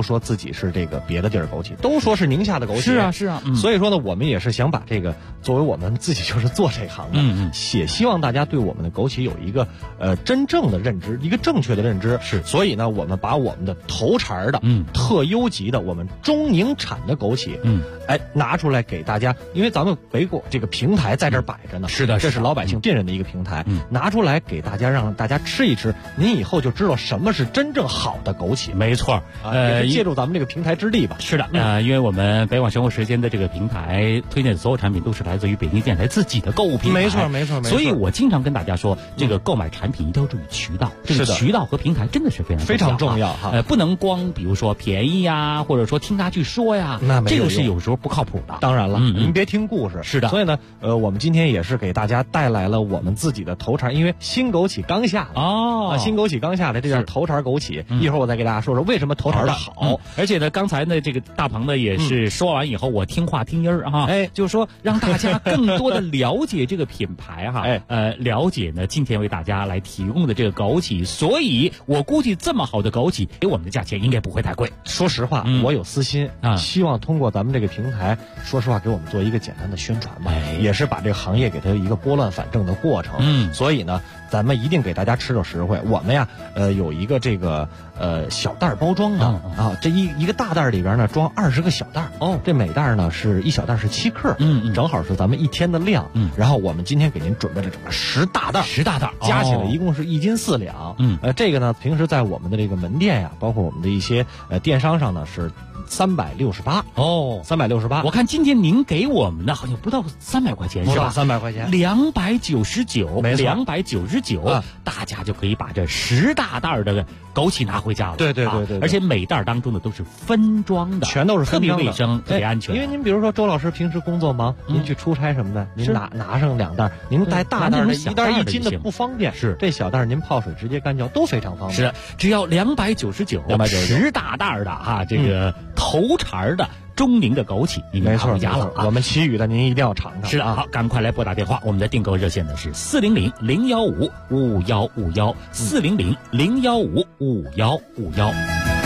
说自己是这个别的地儿枸杞，都说是宁夏的枸杞。 是啊是啊， 所以说呢，我们也是想把这个作为我们自己就是做这行的，也希望大家对我们的枸杞有一个真正的认知，一个正确的认知。 是， 所以呢，我们把我们的头茬的、特优级的我们中宁产的枸杞，拿出来给大家，因为咱们北果这个平台在这儿摆着呢， 是的， 这是老百姓信任的一个平台，拿出来给大家，让大家吃一吃，您以后就知道什么是真正好的枸杞。 没错， 也是借助咱们这个平台之力吧。 是的，因为我们北广生活时间的这个平台推荐的所有产品都是来自于北京电台自己的购物平台。 没错，没错，没错。 所以我经常跟大家说，这个购买产品一定要注意渠道，这个渠道和平台真的是非常重要哈。不能光比如说便宜呀，或者说听他去说呀，这个是有时候不靠谱的。 当然了，您别听故事。 是的。 所以呢，我们今天也是给大家带来了我们自己的头茬，因为新枸杞刚下来新枸杞刚下来，这叫头茬枸杞。一会儿我再给大家说说为什么头茬的好。 而且呢，刚才呢，这个大鹏呢也是说完以后，我听话听音儿啊，就是说让大家更多的了解这个品牌哈，了解呢今天为大家来提供的这个枸杞，所以我估计这么好的枸杞，给我们的价钱应该不会太贵。 说实话，我有私心希望通过咱们这个平台，说实话给我们做一个简单的宣传吧，也是把这个行业给它一个拨乱反正的过程。所以呢，咱们一定给大家吃着实惠。我们呀，有一个这个小袋包装的这一个大袋里边呢装20个小袋这每袋呢是一小袋是7克，正好是咱们一天的量。然后我们今天给您准备了整个10大袋，加起来一共是1斤4两。这个呢平时在我们的这个门店呀，包括我们的一些电商上呢是368 368。 我看今天您给我们的好像不到300块钱是吧 ？300块钱 ，299， 没错 ，299，大家就可以把这10大袋的枸杞拿回家了。 对， 而且每袋当中的都是分装的， 全都是分装的， 特别卫生，特别安全。 因为您比如说周老师平时工作忙，您去出差什么的，您拿上2袋，您带大袋的1袋1斤的不方便， 是这小袋您泡水直接干嚼都非常方便。 是，只要299，10大袋的这个头茬的中宁的枸杞，你们拿回家了。 我们其余的您一定要尝尝。 是的，好，赶快来拨打电话，我们的订购热线呢是400-015-5151，400-015-5151。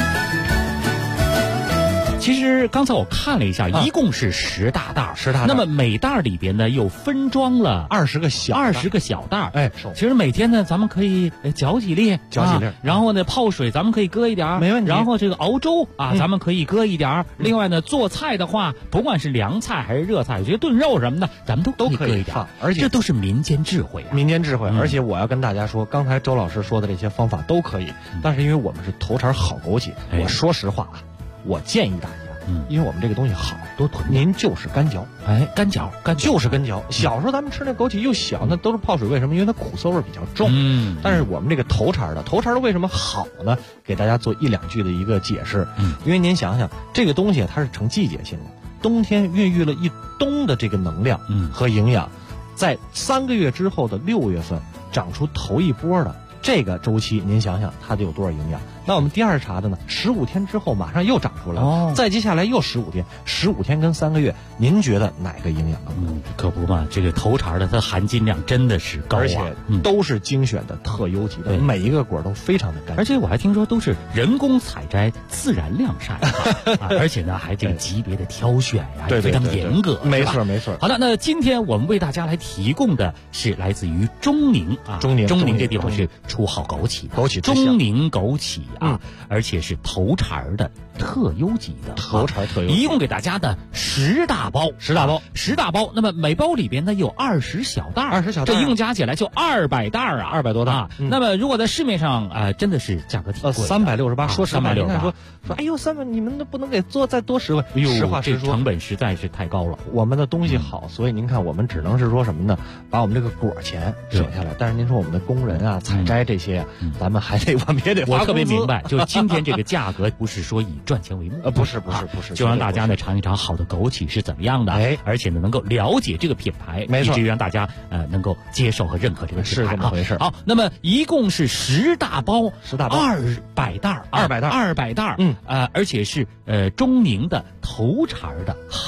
其实刚才我看了一下，一共是10大袋，10大袋。那么每袋里边呢又分装了 20个小袋。其实每天呢咱们可以搅几粒，然后呢泡水咱们可以搁一点， 没问题。 然后这个熬粥咱们可以搁一点。另外呢做菜的话，不管是凉菜还是热菜，这些炖肉什么的，咱们都可以搁一点。 而且这都是民间智慧啊， 而且我要跟大家说，刚才周老师说的这些方法都可以，但是因为我们是头茬好枸杞，我说实话我建议大家，因为我们这个东西好，多囤，您就是干嚼， 干嚼， 就是干嚼。小时候咱们吃那枸杞又小，那都是泡水，为什么？因为它苦涩味比较重。但是我们这个头茬的为什么好呢？给大家做1、2句的一个解释。因为您想想，这个东西它是成季节性的，冬天孕育了一冬的这个能量和营养，在3个月之后的6月份长出头一波的这个周期，您想想它得有多少营养？那我们第2茬的呢，15天之后马上又长出来了，再接下来又15天，15天跟3个月，您觉得哪个营养更高？ 可不嘛，这个头茬的它含金量真的是高， 而且都是精选的特优级的，每一个果都非常的干净。 而且我还听说都是人工采摘、自然晾晒，而且呢还这个级别的挑选呀，非常严格。 没错。 好的，那今天我们为大家来提供的是来自于中宁中宁这地方是出好枸杞的，中宁枸杞而且是头茬的特优级的，一共给大家的10大包，那么每包里边呢有20小袋，这一共加起来就200袋 200多袋。 那么如果在市面上真的是价格挺贵 ，368，说实话，您看说，哎呦 ，300， 你们不能给再多10块，实话实说， 成本实在是太高了。 我们的东西好，所以您看我们只能是说什么呢？把我们这个果钱省下来，但是您说我们的工人采摘这些，咱们我们也得花工资。 我特别明白，就今天这个价格不是说以赚钱为目， 不是， 就让大家呢尝一尝好的枸杞是怎么样的，而且呢能够了解这个品牌， 没错， 以至于让大家能够接受和认可这个品牌， 是这么回事。 好，那么一共是10大包，200袋，而且是中宁的头茬的好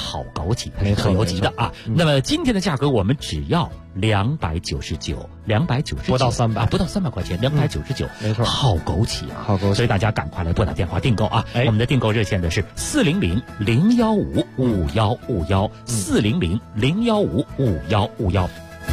好枸杞，它是特优级的啊。那么今天的价格我们只要299， 不到300， 不到300块钱，299， 没错， 好枸杞啊， 好枸杞， 所以大家赶快来拨打电话订购啊！我们的订购热线的是400-015-5151，400-015-5151。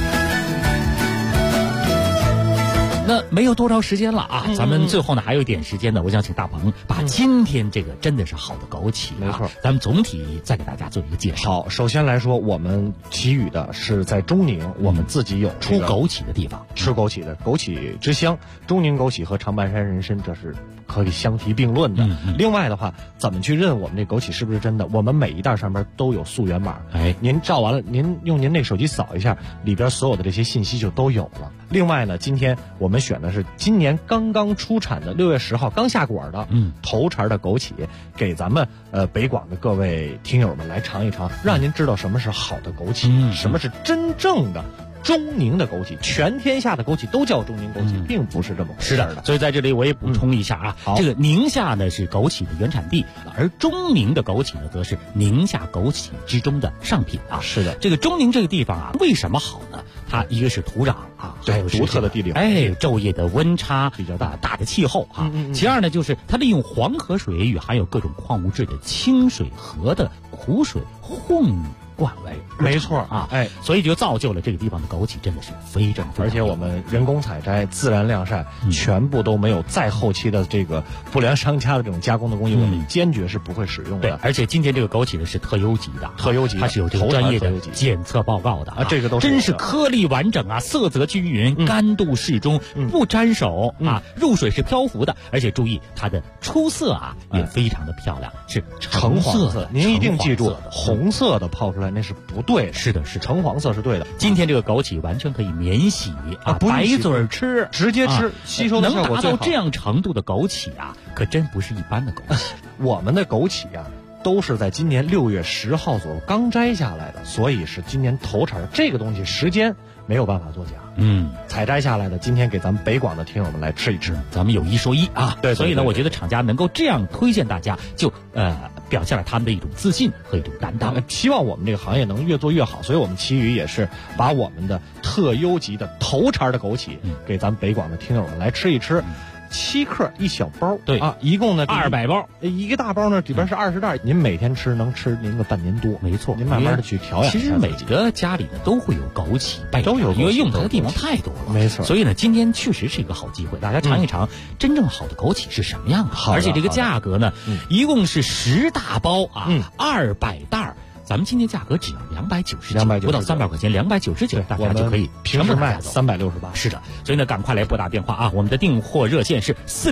那没有多少时间了啊，咱们最后呢还有一点时间呢，我想请大鹏把今天这个真的是好的枸杞， 没错， 咱们总体再给大家做一个介绍。 好，首先来说，我们祈雨的是在中宁，我们自己有出枸杞的地方， 吃枸杞的枸杞之乡，中宁枸杞和长白山人参这是可以相提并论的。另外的话，怎么去认我们这枸杞是不是真的？我们每一袋上面都有溯源码，您照完了，您用您那手机扫一下，里边所有的这些信息就都有了。另外呢，今天我们选的是今年刚刚出产的6月10号刚下果的头茬的枸杞，给咱们北广的各位听友们来尝一尝，让您知道什么是好的枸杞，什么是真正的中宁的枸杞。全天下的枸杞都叫中宁枸杞，并不是这么回事的。 所以在这里我也补充一下啊，这个宁夏呢是枸杞的原产地，而中宁的枸杞呢则是宁夏枸杞之中的上品啊。 是的， 这个中宁这个地方啊，为什么好呢？它一个是土壤啊，还有独特的地理， 昼夜的温差比较大的气候啊。其二呢，就是它利用黄河水与含有各种矿物质的清水河的苦水混灌为， 没错啊，所以就造就了这个地方的枸杞真的是非常， 而且我们人工采摘、自然晾晒，全部都没有再后期的这个不良商家的这种加工的工艺，我们坚决是不会使用的。 对，而且今天这个枸杞呢是特优级的，它是有这个专业的检测报告的啊， 这个都真是颗粒完整啊，色泽均匀，干度适中，不沾手啊，入水是漂浮的，而且注意它的出色啊也非常的漂亮，是橙黄色。 您一定记住，红色的泡出来那是不对的， 是的， 橙黄色是对的。 今天这个枸杞完全可以免洗啊，白嘴吃， 直接吃，吸收的效果能达到这样程度的枸杞啊，可真不是一般的枸杞。 我们的枸杞啊，都是在今年6月10号左右刚摘下来的，所以是今年头茬。这个东西时间没有办法作假，采摘下来的，今天给咱们北广的听友们来吃一吃， 咱们有一说一啊。 对， 所以呢，我觉得厂家能够这样推荐大家，就表现了他们的一种自信和一种担当。 希望我们这个行业能越做越好，所以我们奇宇也是把我们的特优级的头茬的枸杞给咱们北广的听友们来吃一吃。7克一小包， 对啊，一共呢 200包， 一个大包呢里边是20袋，您每天吃能吃您个半年多， 没错。 您慢慢的去调养。 其实每个家里呢都会有枸杞， 都有， 因为用它的地方太多了， 没错。 所以呢，今天确实是一个好机会，大家尝一尝真正好的枸杞是什么样的。而且这个价格呢，一共是10大包啊，200袋。咱们今天价格只要299，不到300块钱，299，大家就可以平时卖368。 是的，所以呢，赶快来拨打电话啊！我们的订货热线是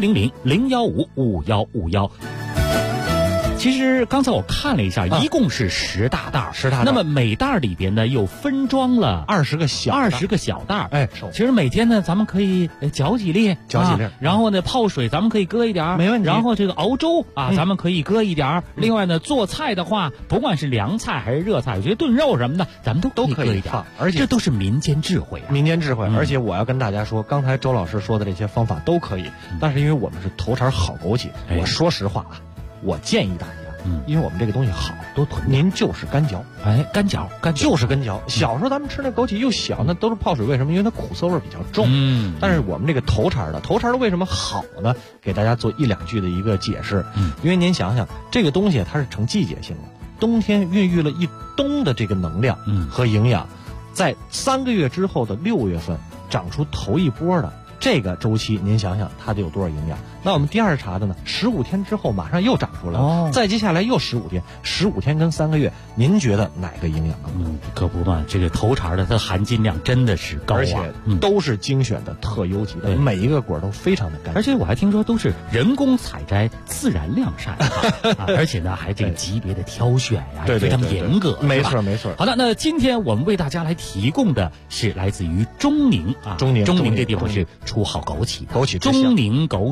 400-015-5151。其实刚才我看了一下，一共是10大袋，10大袋。那么每袋里边呢，又分装了 20个小袋。 其实每天呢，咱们可以搅几粒，然后呢，泡水咱们可以搁一点， 没问题。 然后这个熬粥啊，咱们可以搁一点。另外呢，做菜的话，不管是凉菜还是热菜，我觉得炖肉什么的，咱们都可以搁一点。 而且这都是民间智慧啊， 而且我要跟大家说，刚才周老师说的这些方法都可以，但是因为我们是头茬好枸杞，我说实话啊，我建议大家。因为我们这个东西好， 多囤， 您就是干嚼， 干嚼就是干嚼。小时候咱们吃那枸杞又小，那都是泡水，为什么？因为它苦涩味比较重。但是我们这个头茬的为什么好呢？给大家做1-2句的一个解释。因为您想想，这个东西它是成季节性的，冬天孕育了一冬的这个能量和营养，在3个月之后的6月份长出头一波的。这个周期，您想想它得有多少营养？那我们第2茬的呢？15天之后马上又长出来了，再接下来又15天，15天跟3个月，您觉得哪个营养更高？ 可不嘛，这个头茬的它含金量真的是高啊， 而且都是精选的特优级的，每一个果都非常的干净。 而且我还听说都是人工采摘、自然晾晒，而且呢还这个级别的挑选呀，非常严格。 没错。 好的，那今天我们为大家来提供的是来自于中宁啊，中宁这地方是出好枸杞的，中宁枸杞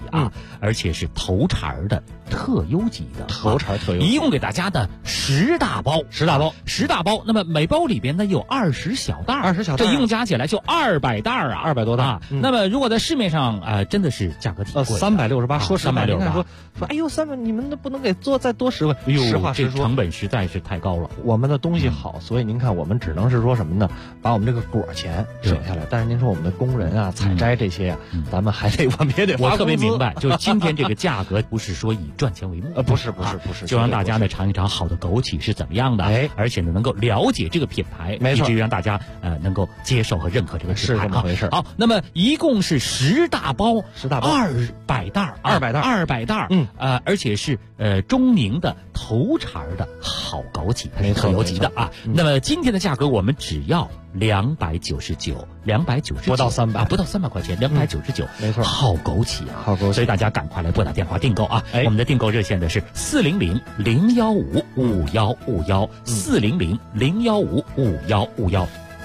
啊，而且是头茬的特优级的， 头茬特优， 一共给大家的10大包，那么每包里边呢有20小袋，20小袋，这一共加起来就200袋啊 ，200多袋。 那么如果在市面上真的是价格挺贵 ，368，说实话 ，368， 说，哎呦，300，你们不能给再多10块？实话实说， 这成本实在是太高了。 我们的东西好，所以您看，我们只能是说什么呢？把我们这个果钱省下来。但是您说我们的工人啊、采摘这些啊，咱们我们也得发工资。 我特别明白，就是今天这个价格不是说以赚钱为目， 不是， 就让大家呢尝一尝好的枸杞是怎么样的，而且呢能够了解这个品牌， 没错， 以至于让大家能够接受和认可这个品牌， 是这么回事。 好，那么一共是10大包，200袋，200袋，而且是中宁的头茬的好枸杞，它是特优级的啊。那么今天的价格我们只要299， 不到300， 不到300块钱，299， 没错， 好枸杞啊， 好枸杞， 所以大家赶快来拨打电话订购啊！我们的订购热线的是400-015-5151，400-015-5151。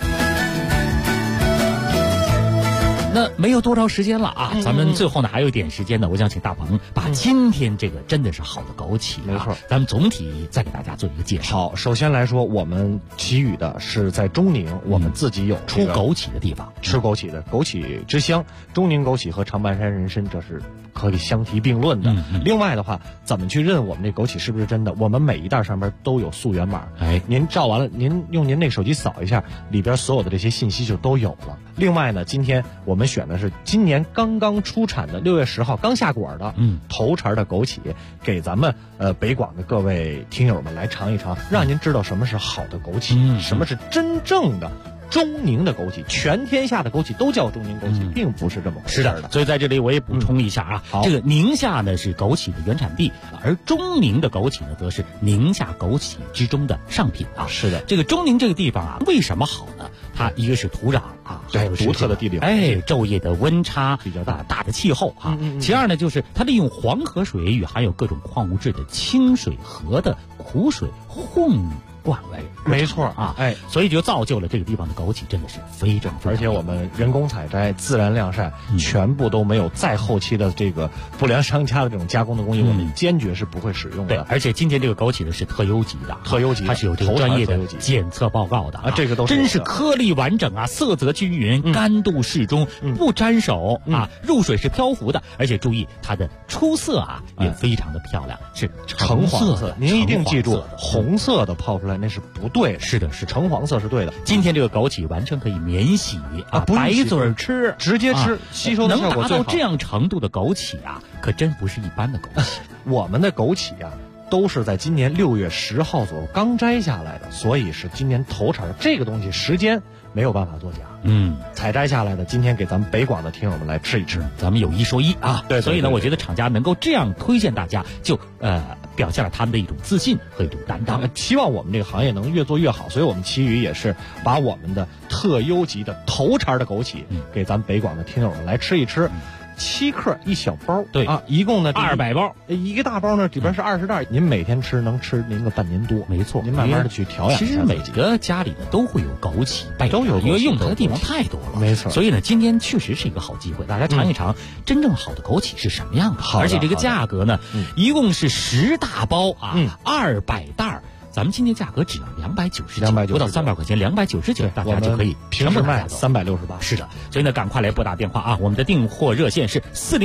那没有多长时间了啊，咱们最后呢还有一点时间呢，我想请大鹏把今天这个真的是好的枸杞， 没错， 咱们总体再给大家做一个介绍。 好，首先来说，我们给予的是在中宁，我们自己有出枸杞的地方， 吃枸杞的枸杞之乡，中宁枸杞和长白山人参这是可以相提并论的。另外的话，怎么去认我们这枸杞是不是真的？我们每一袋上面都有溯源码，您照完了，您用您那手机扫一下，里边所有的这些信息就都有了。另外呢，今天我们选的是今年刚刚出产的6月10号刚下果的头茬的枸杞，给咱们北广的各位听友们来尝一尝，让您知道什么是好的枸杞，什么是真正的中宁的枸杞。全天下的枸杞都叫中宁枸杞，并不是这么回事的。 所以在这里我也补充一下啊，这个宁夏呢是枸杞的原产地，而中宁的枸杞呢则是宁夏枸杞之中的上品啊。 是的， 这个中宁这个地方啊，为什么好呢？它一个是土壤啊，还有独特的地理， 昼夜的温差比较大的气候啊。其二呢，就是它利用黄河水与含有各种矿物质的清水河的苦水混灌为， 没错啊，所以就造就了这个地方的枸杞真的是非常， 而且我们人工采摘、自然晾晒，全部都没有再后期的这个不良商家的这种加工的工艺，我们坚决是不会使用的。 对，而且今天这个枸杞呢是特优级的，它是有这个专业的检测报告的啊， 这个都真是颗粒完整啊，色泽均匀，干度适中，不沾手啊，入水是漂浮的，而且注意它的出色啊也非常的漂亮，是橙黄色。您一定记住，红色的泡出来那是不对的， 是的， 是橙黄色是对的。 今天这个枸杞完全可以免洗啊，白嘴吃， 直接吃，吸收的效果最好。 能达到这样程度的枸杞啊，可真不是一般的枸杞。 我们的枸杞啊，都是在今年6月10号左右刚摘下来的，所以是今年头茬。这个东西时间没有办法作假，采摘下来的，今天给咱们北广的听友们来吃一吃， 咱们有一说一啊。 对， 所以呢，我觉得厂家能够这样推荐大家，就表现了他们的一种自信和一种担当。 期望我们这个行业能越做越好，所以我们奇宇也是把我们的特优级的头茬的枸杞给咱们北广的听友们来吃一吃。7克一小包， 对啊，一共呢 200包， 一个大包呢里边是20袋，您每天吃能吃您个半年多， 没错。 您慢慢的去调养。 其实每个家里呢都会有枸杞， 都有， 因为用它的地方太多了， 没错。 所以呢，今天确实是一个好机会，大家尝一尝真正好的枸杞是什么样的。而且这个价格呢，一共是10大包啊，200袋。咱们今天价格只要299，不到300块钱，299，大家就可以平时卖368。 是的，所以呢，赶快来拨打电话啊！我们的订货热线是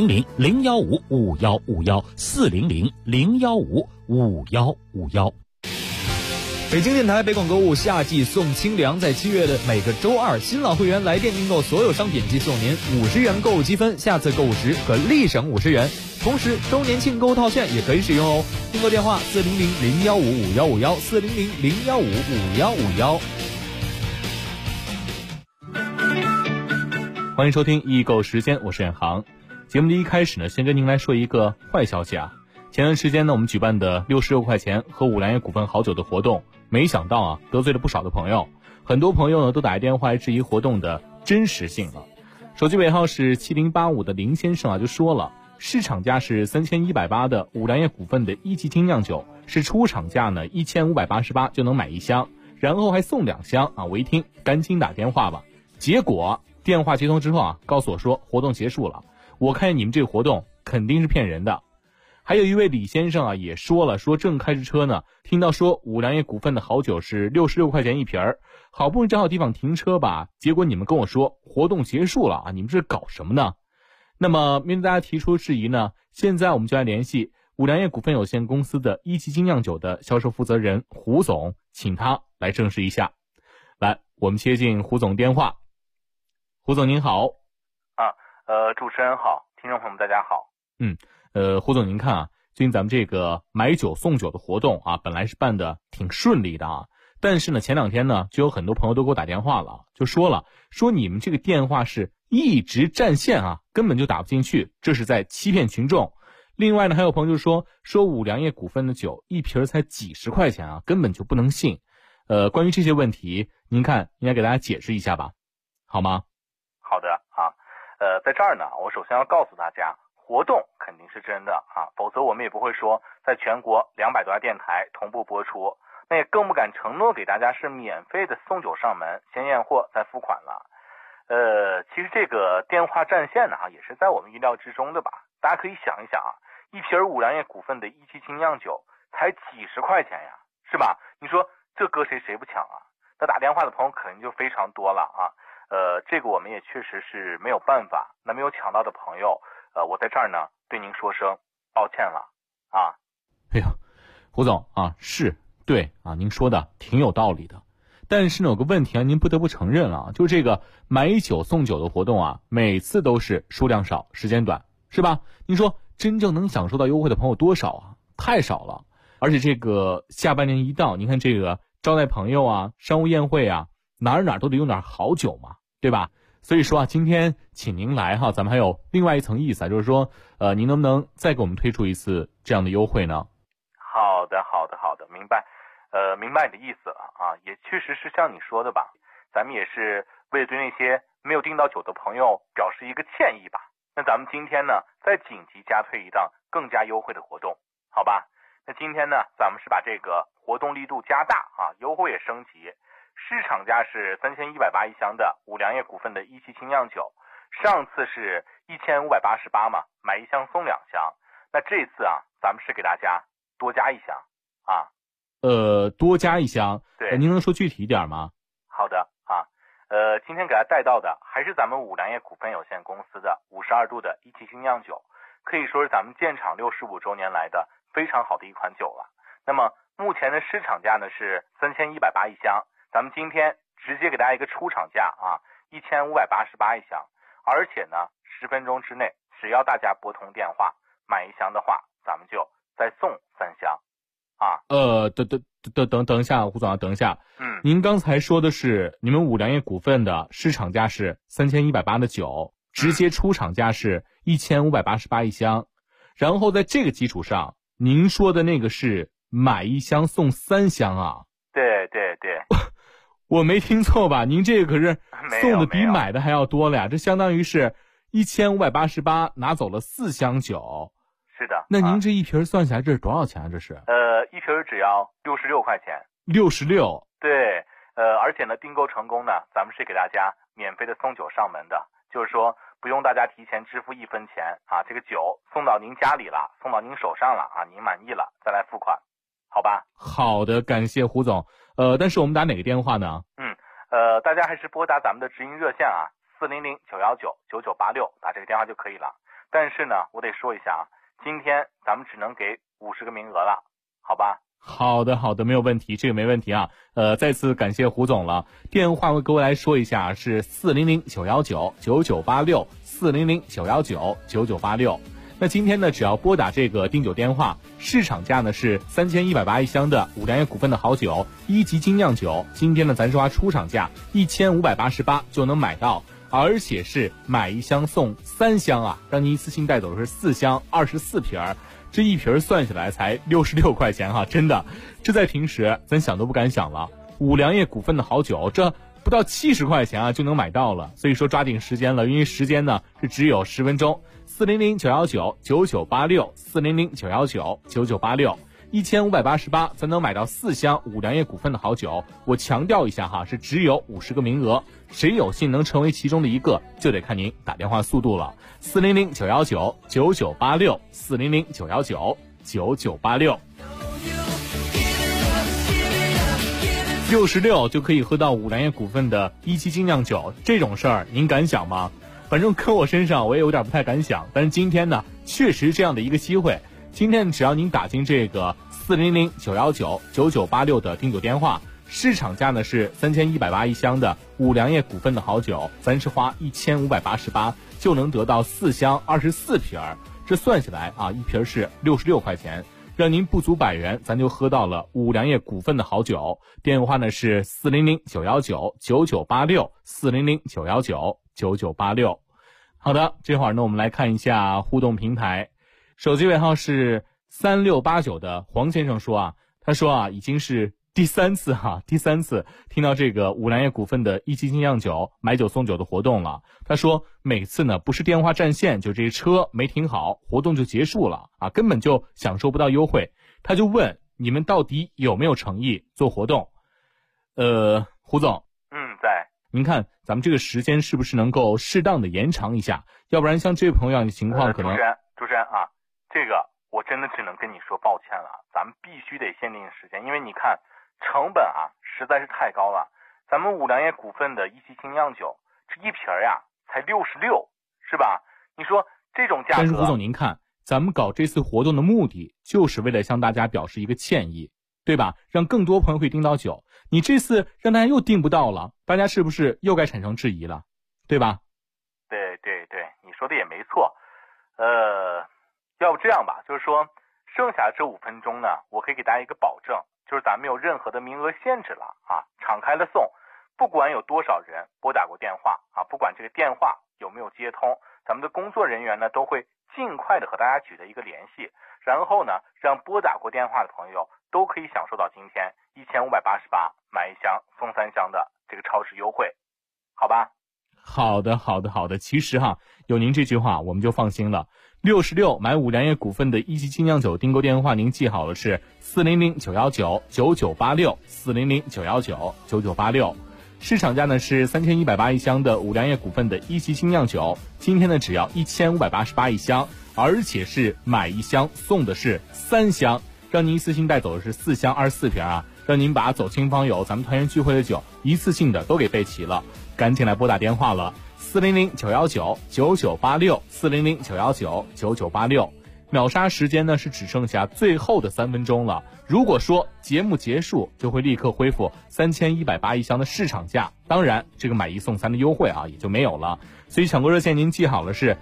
400-015-5151，400-015-5151。 北京电台北广购物夏季送清凉，在7月的每个周二，新老会员来电订购所有商品即送您50元购物积分，下次购物时可立省50元。同时，周年庆购物套券也可以使用哦。订购电话400-015-5151，400-015-5151。 欢迎收听易购时间，我是远航。节目的一开始呢，先跟您来说一个坏消息啊。前段时间呢，我们举办的66块钱喝五粮液股份好酒的活动，没想到啊，得罪了不少的朋友。很多朋友呢都打电话来质疑活动的真实性了。手机尾号是7085的林先生啊就说了，市场价是3180的五粮液股份的1级精酿酒，是出厂价呢1588就能买1箱，然后还送2箱啊！我一听，赶紧打电话吧。结果电话接通之后啊，告诉我说活动结束了。我看见你们这个活动肯定是骗人的。还有一位李先生啊，也说了，说正开着车呢，听到说五粮液股份的好酒是66块钱一瓶儿，好不容易找好地方停车吧，结果你们跟我说活动结束了啊，你们这是搞什么呢？那么面对大家提出质疑呢，现在我们就来联系五粮液股份有限公司的一级精酿酒的销售负责人胡总，请他来证实一下。来，我们接进胡总电话。胡总您好。 主持人好，听众朋友们大家好。 胡总您看啊，最近咱们这个买酒送酒的活动啊，本来是办的挺顺利的啊，但是呢前2天呢就有很多朋友都给我打电话了，就说你们这个电话是一直占线啊，根本就打不进去，这是在欺骗群众。另外呢还有朋友就说五粮液股份的酒一瓶才几十块钱啊，根本就不能信。关于这些问题，您看应该给大家解释一下吧，好吗？ 好的啊，在这儿呢，我首先要告诉大家，活动肯定是真的啊，否则我们也不会说在全国200多家电台同步播出，那也更不敢承诺给大家是免费的送酒上门，先验货再付款了。其实这个电话占线呢也是在我们意料之中的吧。大家可以想一想啊，一瓶五粮液股份的一级精酿酒才几十块钱呀，是吧？你说这搁谁不抢啊？那打电话的朋友肯定就非常多了啊。这个我们也确实是没有办法。那没有抢到的朋友，我在这儿呢对您说声抱歉了啊。 哎呦，胡总啊，是对啊，您说的挺有道理的。但是呢有个问题啊，您不得不承认啊，就是这个买酒送酒的活动啊，每次都是数量少时间短，是吧？您说真正能享受到优惠的朋友多少啊？太少了。而且这个下半年一到，您看这个招待朋友啊，商务宴会啊，哪儿都得用点好酒嘛，对吧？所以说啊，今天请您来哈，咱们还有另外一层意思啊，就是说您能不能再给我们推出一次这样的优惠呢？ 好的，明白。明白你的意思了啊，也确实是像你说的吧，咱们也是为了对那些没有订到酒的朋友表示一个歉意吧。那咱们今天呢，再紧急加推一档更加优惠的活动，好吧？那今天呢，咱们是把这个活动力度加大啊，优惠也升级。市场价是3180一箱的五粮液股份的一级精酿酒，上次是1588嘛，买1箱送2箱。那这次啊，咱们是给大家多加1箱啊。 多加1箱， 对， 您能说具体一点吗？ 好的啊，今天给大家带到的还是咱们五粮液股份有限公司的52度的一级精酿酒，可以说是咱们建厂65周年来的非常好的一款酒了。那么目前的市场价呢是3180一箱，咱们今天直接给大家一个出厂价啊，1588一箱，而且呢10分钟之内，只要大家拨通电话买1箱的话，咱们就再送3箱。啊， 等一下，胡总啊，等一下。您刚才说的是你们五粮液股份的市场价是3180的酒，直接出厂价是1588一箱，然后在这个基础上，您说的那个是买1箱送3箱啊？ 对， 我没听错吧？您这个可是送的比买的还要多了呀，这相当于是1588拿走了4箱酒。 是的， 那您这一瓶算下来这是多少钱啊？这是一瓶只要66块钱。 66？ 对，而且呢，订购成功呢，咱们是给大家免费的送酒上门的，就是说不用大家提前支付1分钱啊，这个酒送到您家里了，送到您手上了啊，您满意了再来付款，好吧？ 好的，感谢胡总。但是我们打哪个电话呢？ 大家还是拨打咱们的直营热线啊，400-919-9986，打这个电话就可以了。但是呢，我得说一下啊，今天咱们只能给50个名额了，好吧？ 好的，没有问题，这个没问题啊。再次感谢胡总了。电话我各位来说一下，是400-919-9986 400-919-9986。那今天呢，只要拨打这个订酒电话，市场价呢是3180一箱的五粮液股份的好酒一级精酿酒，今天呢咱说出厂价1588就能买到，而且是买1箱送3箱啊，让您一次性带走的是4箱24瓶，这一瓶算下来才66块钱哈，真的，这在平时咱想都不敢想了。五粮液股份的好酒，这不到70块钱啊就能买到了，所以说抓紧时间了，因为时间呢是只有10分钟。400-919-9986 400-919-9986， 1588才能买到4箱五粮液股份的好酒。我强调一下哈，是只有50个名额，谁有幸能成为其中的一个，就得看您打电话速度了。400-919-9986 400-919-9986。66就可以喝到五粮液股份的一期精酿酒，这种事儿您敢想吗？反正搁我身上我也有点不太敢想，但是今天呢，确实这样的一个机会。今天只要您打进这个400-919-9986的订酒电话，市场价呢是3180一箱的五粮液股份的好酒，咱是花1588就能得到4箱24瓶，这算下来啊，一瓶是66块钱。让您不足100元，咱就喝到了五粮液股份的好酒。电话呢是400-919-9986 400-919-9986。好的，这会儿呢我们来看一下互动平台，手机尾号是3689的黄先生说啊，他说啊，已经是第三次听到这个五粮液股份的一期精酿酒买酒送酒的活动了。他说每次呢不是电话占线，就这车没停好，活动就结束了啊，根本就享受不到优惠。他就问你们到底有没有诚意做活动？胡总， 在。 您看咱们这个时间是不是能够适当的延长一下？要不然像这位朋友的情况可能。 主持人啊，这个我真的只能跟你说抱歉了，咱们必须得限定时间，因为你看成本啊实在是太高了。咱们五粮液股份的一期精酿酒，这一瓶呀才66，是吧？你说这种价格。 但是胡总您看，咱们搞这次活动的目的就是为了向大家表示一个歉意，对吧？让更多朋友会订到酒。你这次让大家又订不到了，大家是不是又该产生质疑了，对吧？ 对，你说的也没错。要不这样吧，就是说剩下这5分钟呢，我可以给大家一个保证，就是咱们没有任何的名额限制了啊，敞开了送，不管有多少人拨打过电话啊，不管这个电话有没有接通，咱们的工作人员呢都会尽快的和大家取得一个联系，然后呢让拨打过电话的朋友都可以享受到今天1588买1箱送3箱的这个超市优惠，好吧？ 好的。其实哈，有您这句话我们就放心了。66买五粮液股份的一期精酿酒订购电话您记好了，是400-919-9986 400-919-9986。市场价呢是3180一箱的五粮液股份的一期精酿酒，今天呢只要1588一箱，而且是买1箱送的是3箱，让您一次性带走的是4箱24瓶啊，让您把走亲访友咱们团圆聚会的酒一次性的都给备齐了。赶紧来拨打电话了，400-919-9986 400-919-9986。秒杀时间呢是只剩下最后的3分钟了，如果说节目结束就会立刻恢复3180一箱的市场价，当然这个买1送3的优惠啊也就没有了。所以抢购热线您记好了，是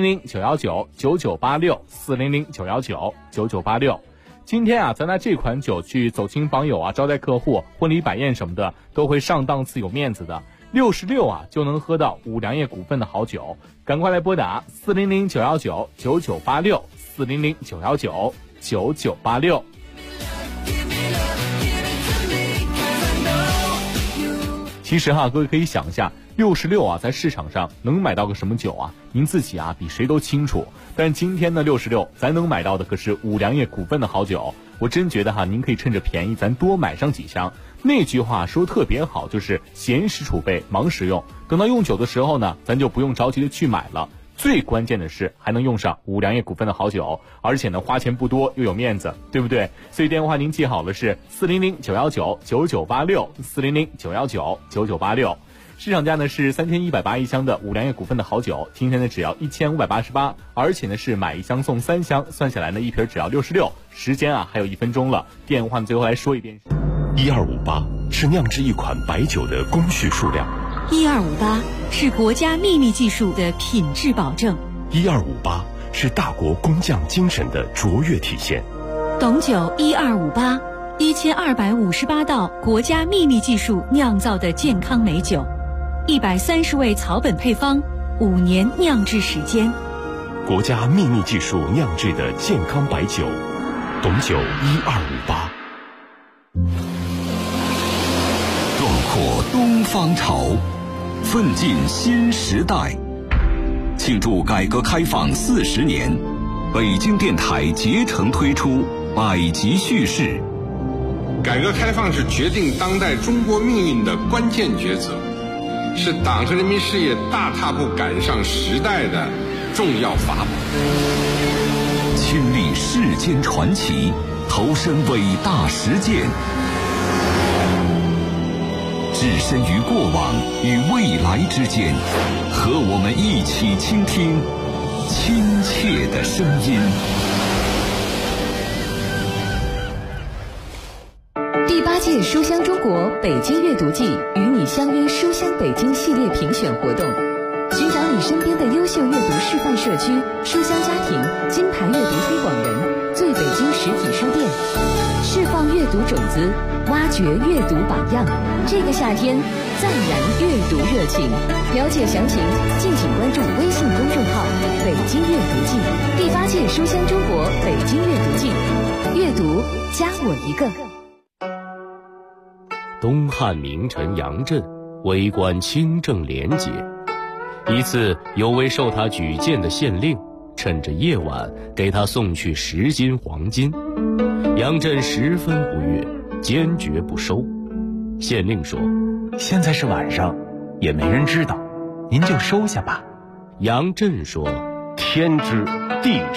400-919-9986 400-919-9986。今天啊，咱拿这款酒去走亲访友啊，招待客户、婚礼摆宴什么的，都会上档次有面子的。66啊，就能喝到五粮液股份的好酒，赶快来拨打400-919-9986 400-919-9986。其实哈，各位可以想一下，66啊，在市场上能买到个什么酒啊？您自己啊，比谁都清楚。但是今天的66，咱能买到的可是五粮液股份的好酒。我真觉得哈，您可以趁着便宜，咱多买上几箱。那句话说特别好，就是闲时储备，忙时用。等到用酒的时候呢，咱就不用着急的去买了。最关键的是还能用上五粮液股份的好酒，而且呢花钱不多又有面子，对不对？所以电话您记好了，是400-919-9986 400-919-9986。市场价呢是3180一箱的五粮液股份的好酒，今天呢只要1588，而且呢是买1箱送3箱，算下来呢一瓶只要66。时间啊还有1分钟了，电话最后来说一遍 ，1258是酿制一款白酒的工序数量 ，1258是国家秘密技术的品质保证 ，1258是大国工匠精神的卓越体现。 董酒1258 1258道国家秘密技术酿造的健康美酒，130味草本配方，5年酿制时间， 国家秘密技术酿制的健康白酒，董酒1258。 壮阔东方潮，奋进新时代。庆祝改革开放40年，北京电台竭诚推出百集叙事。 改革开放是决定当代中国命运的关键抉择，是党和人民事业大踏步赶上时代的重要法宝。 亲历世间传奇，投身伟大实践，置身于过往与未来之间，和我们一起倾听亲切的声音。 第8届书香中国北京阅读季与你相约书香北京系列评选活动，寻找你身边的优秀阅读示范社区、书香家庭、金牌阅读推广人、最北京实体书店，释放阅读种子，挖掘阅读榜样。这个夏天，暂燃阅读热情。了解详情，敬请关注微信公众号“北京阅读季”。第8届书香中国北京阅读季，阅读加我一个。 东汉名臣杨震为官清正廉洁，一次有位受他举荐的县令趁着夜晚给他送去10斤黄金，杨震十分不悦，坚决不收。县令说：“ 现在是晚上，也没人知道，您就收下吧。” 杨震说：“ 天知地知。”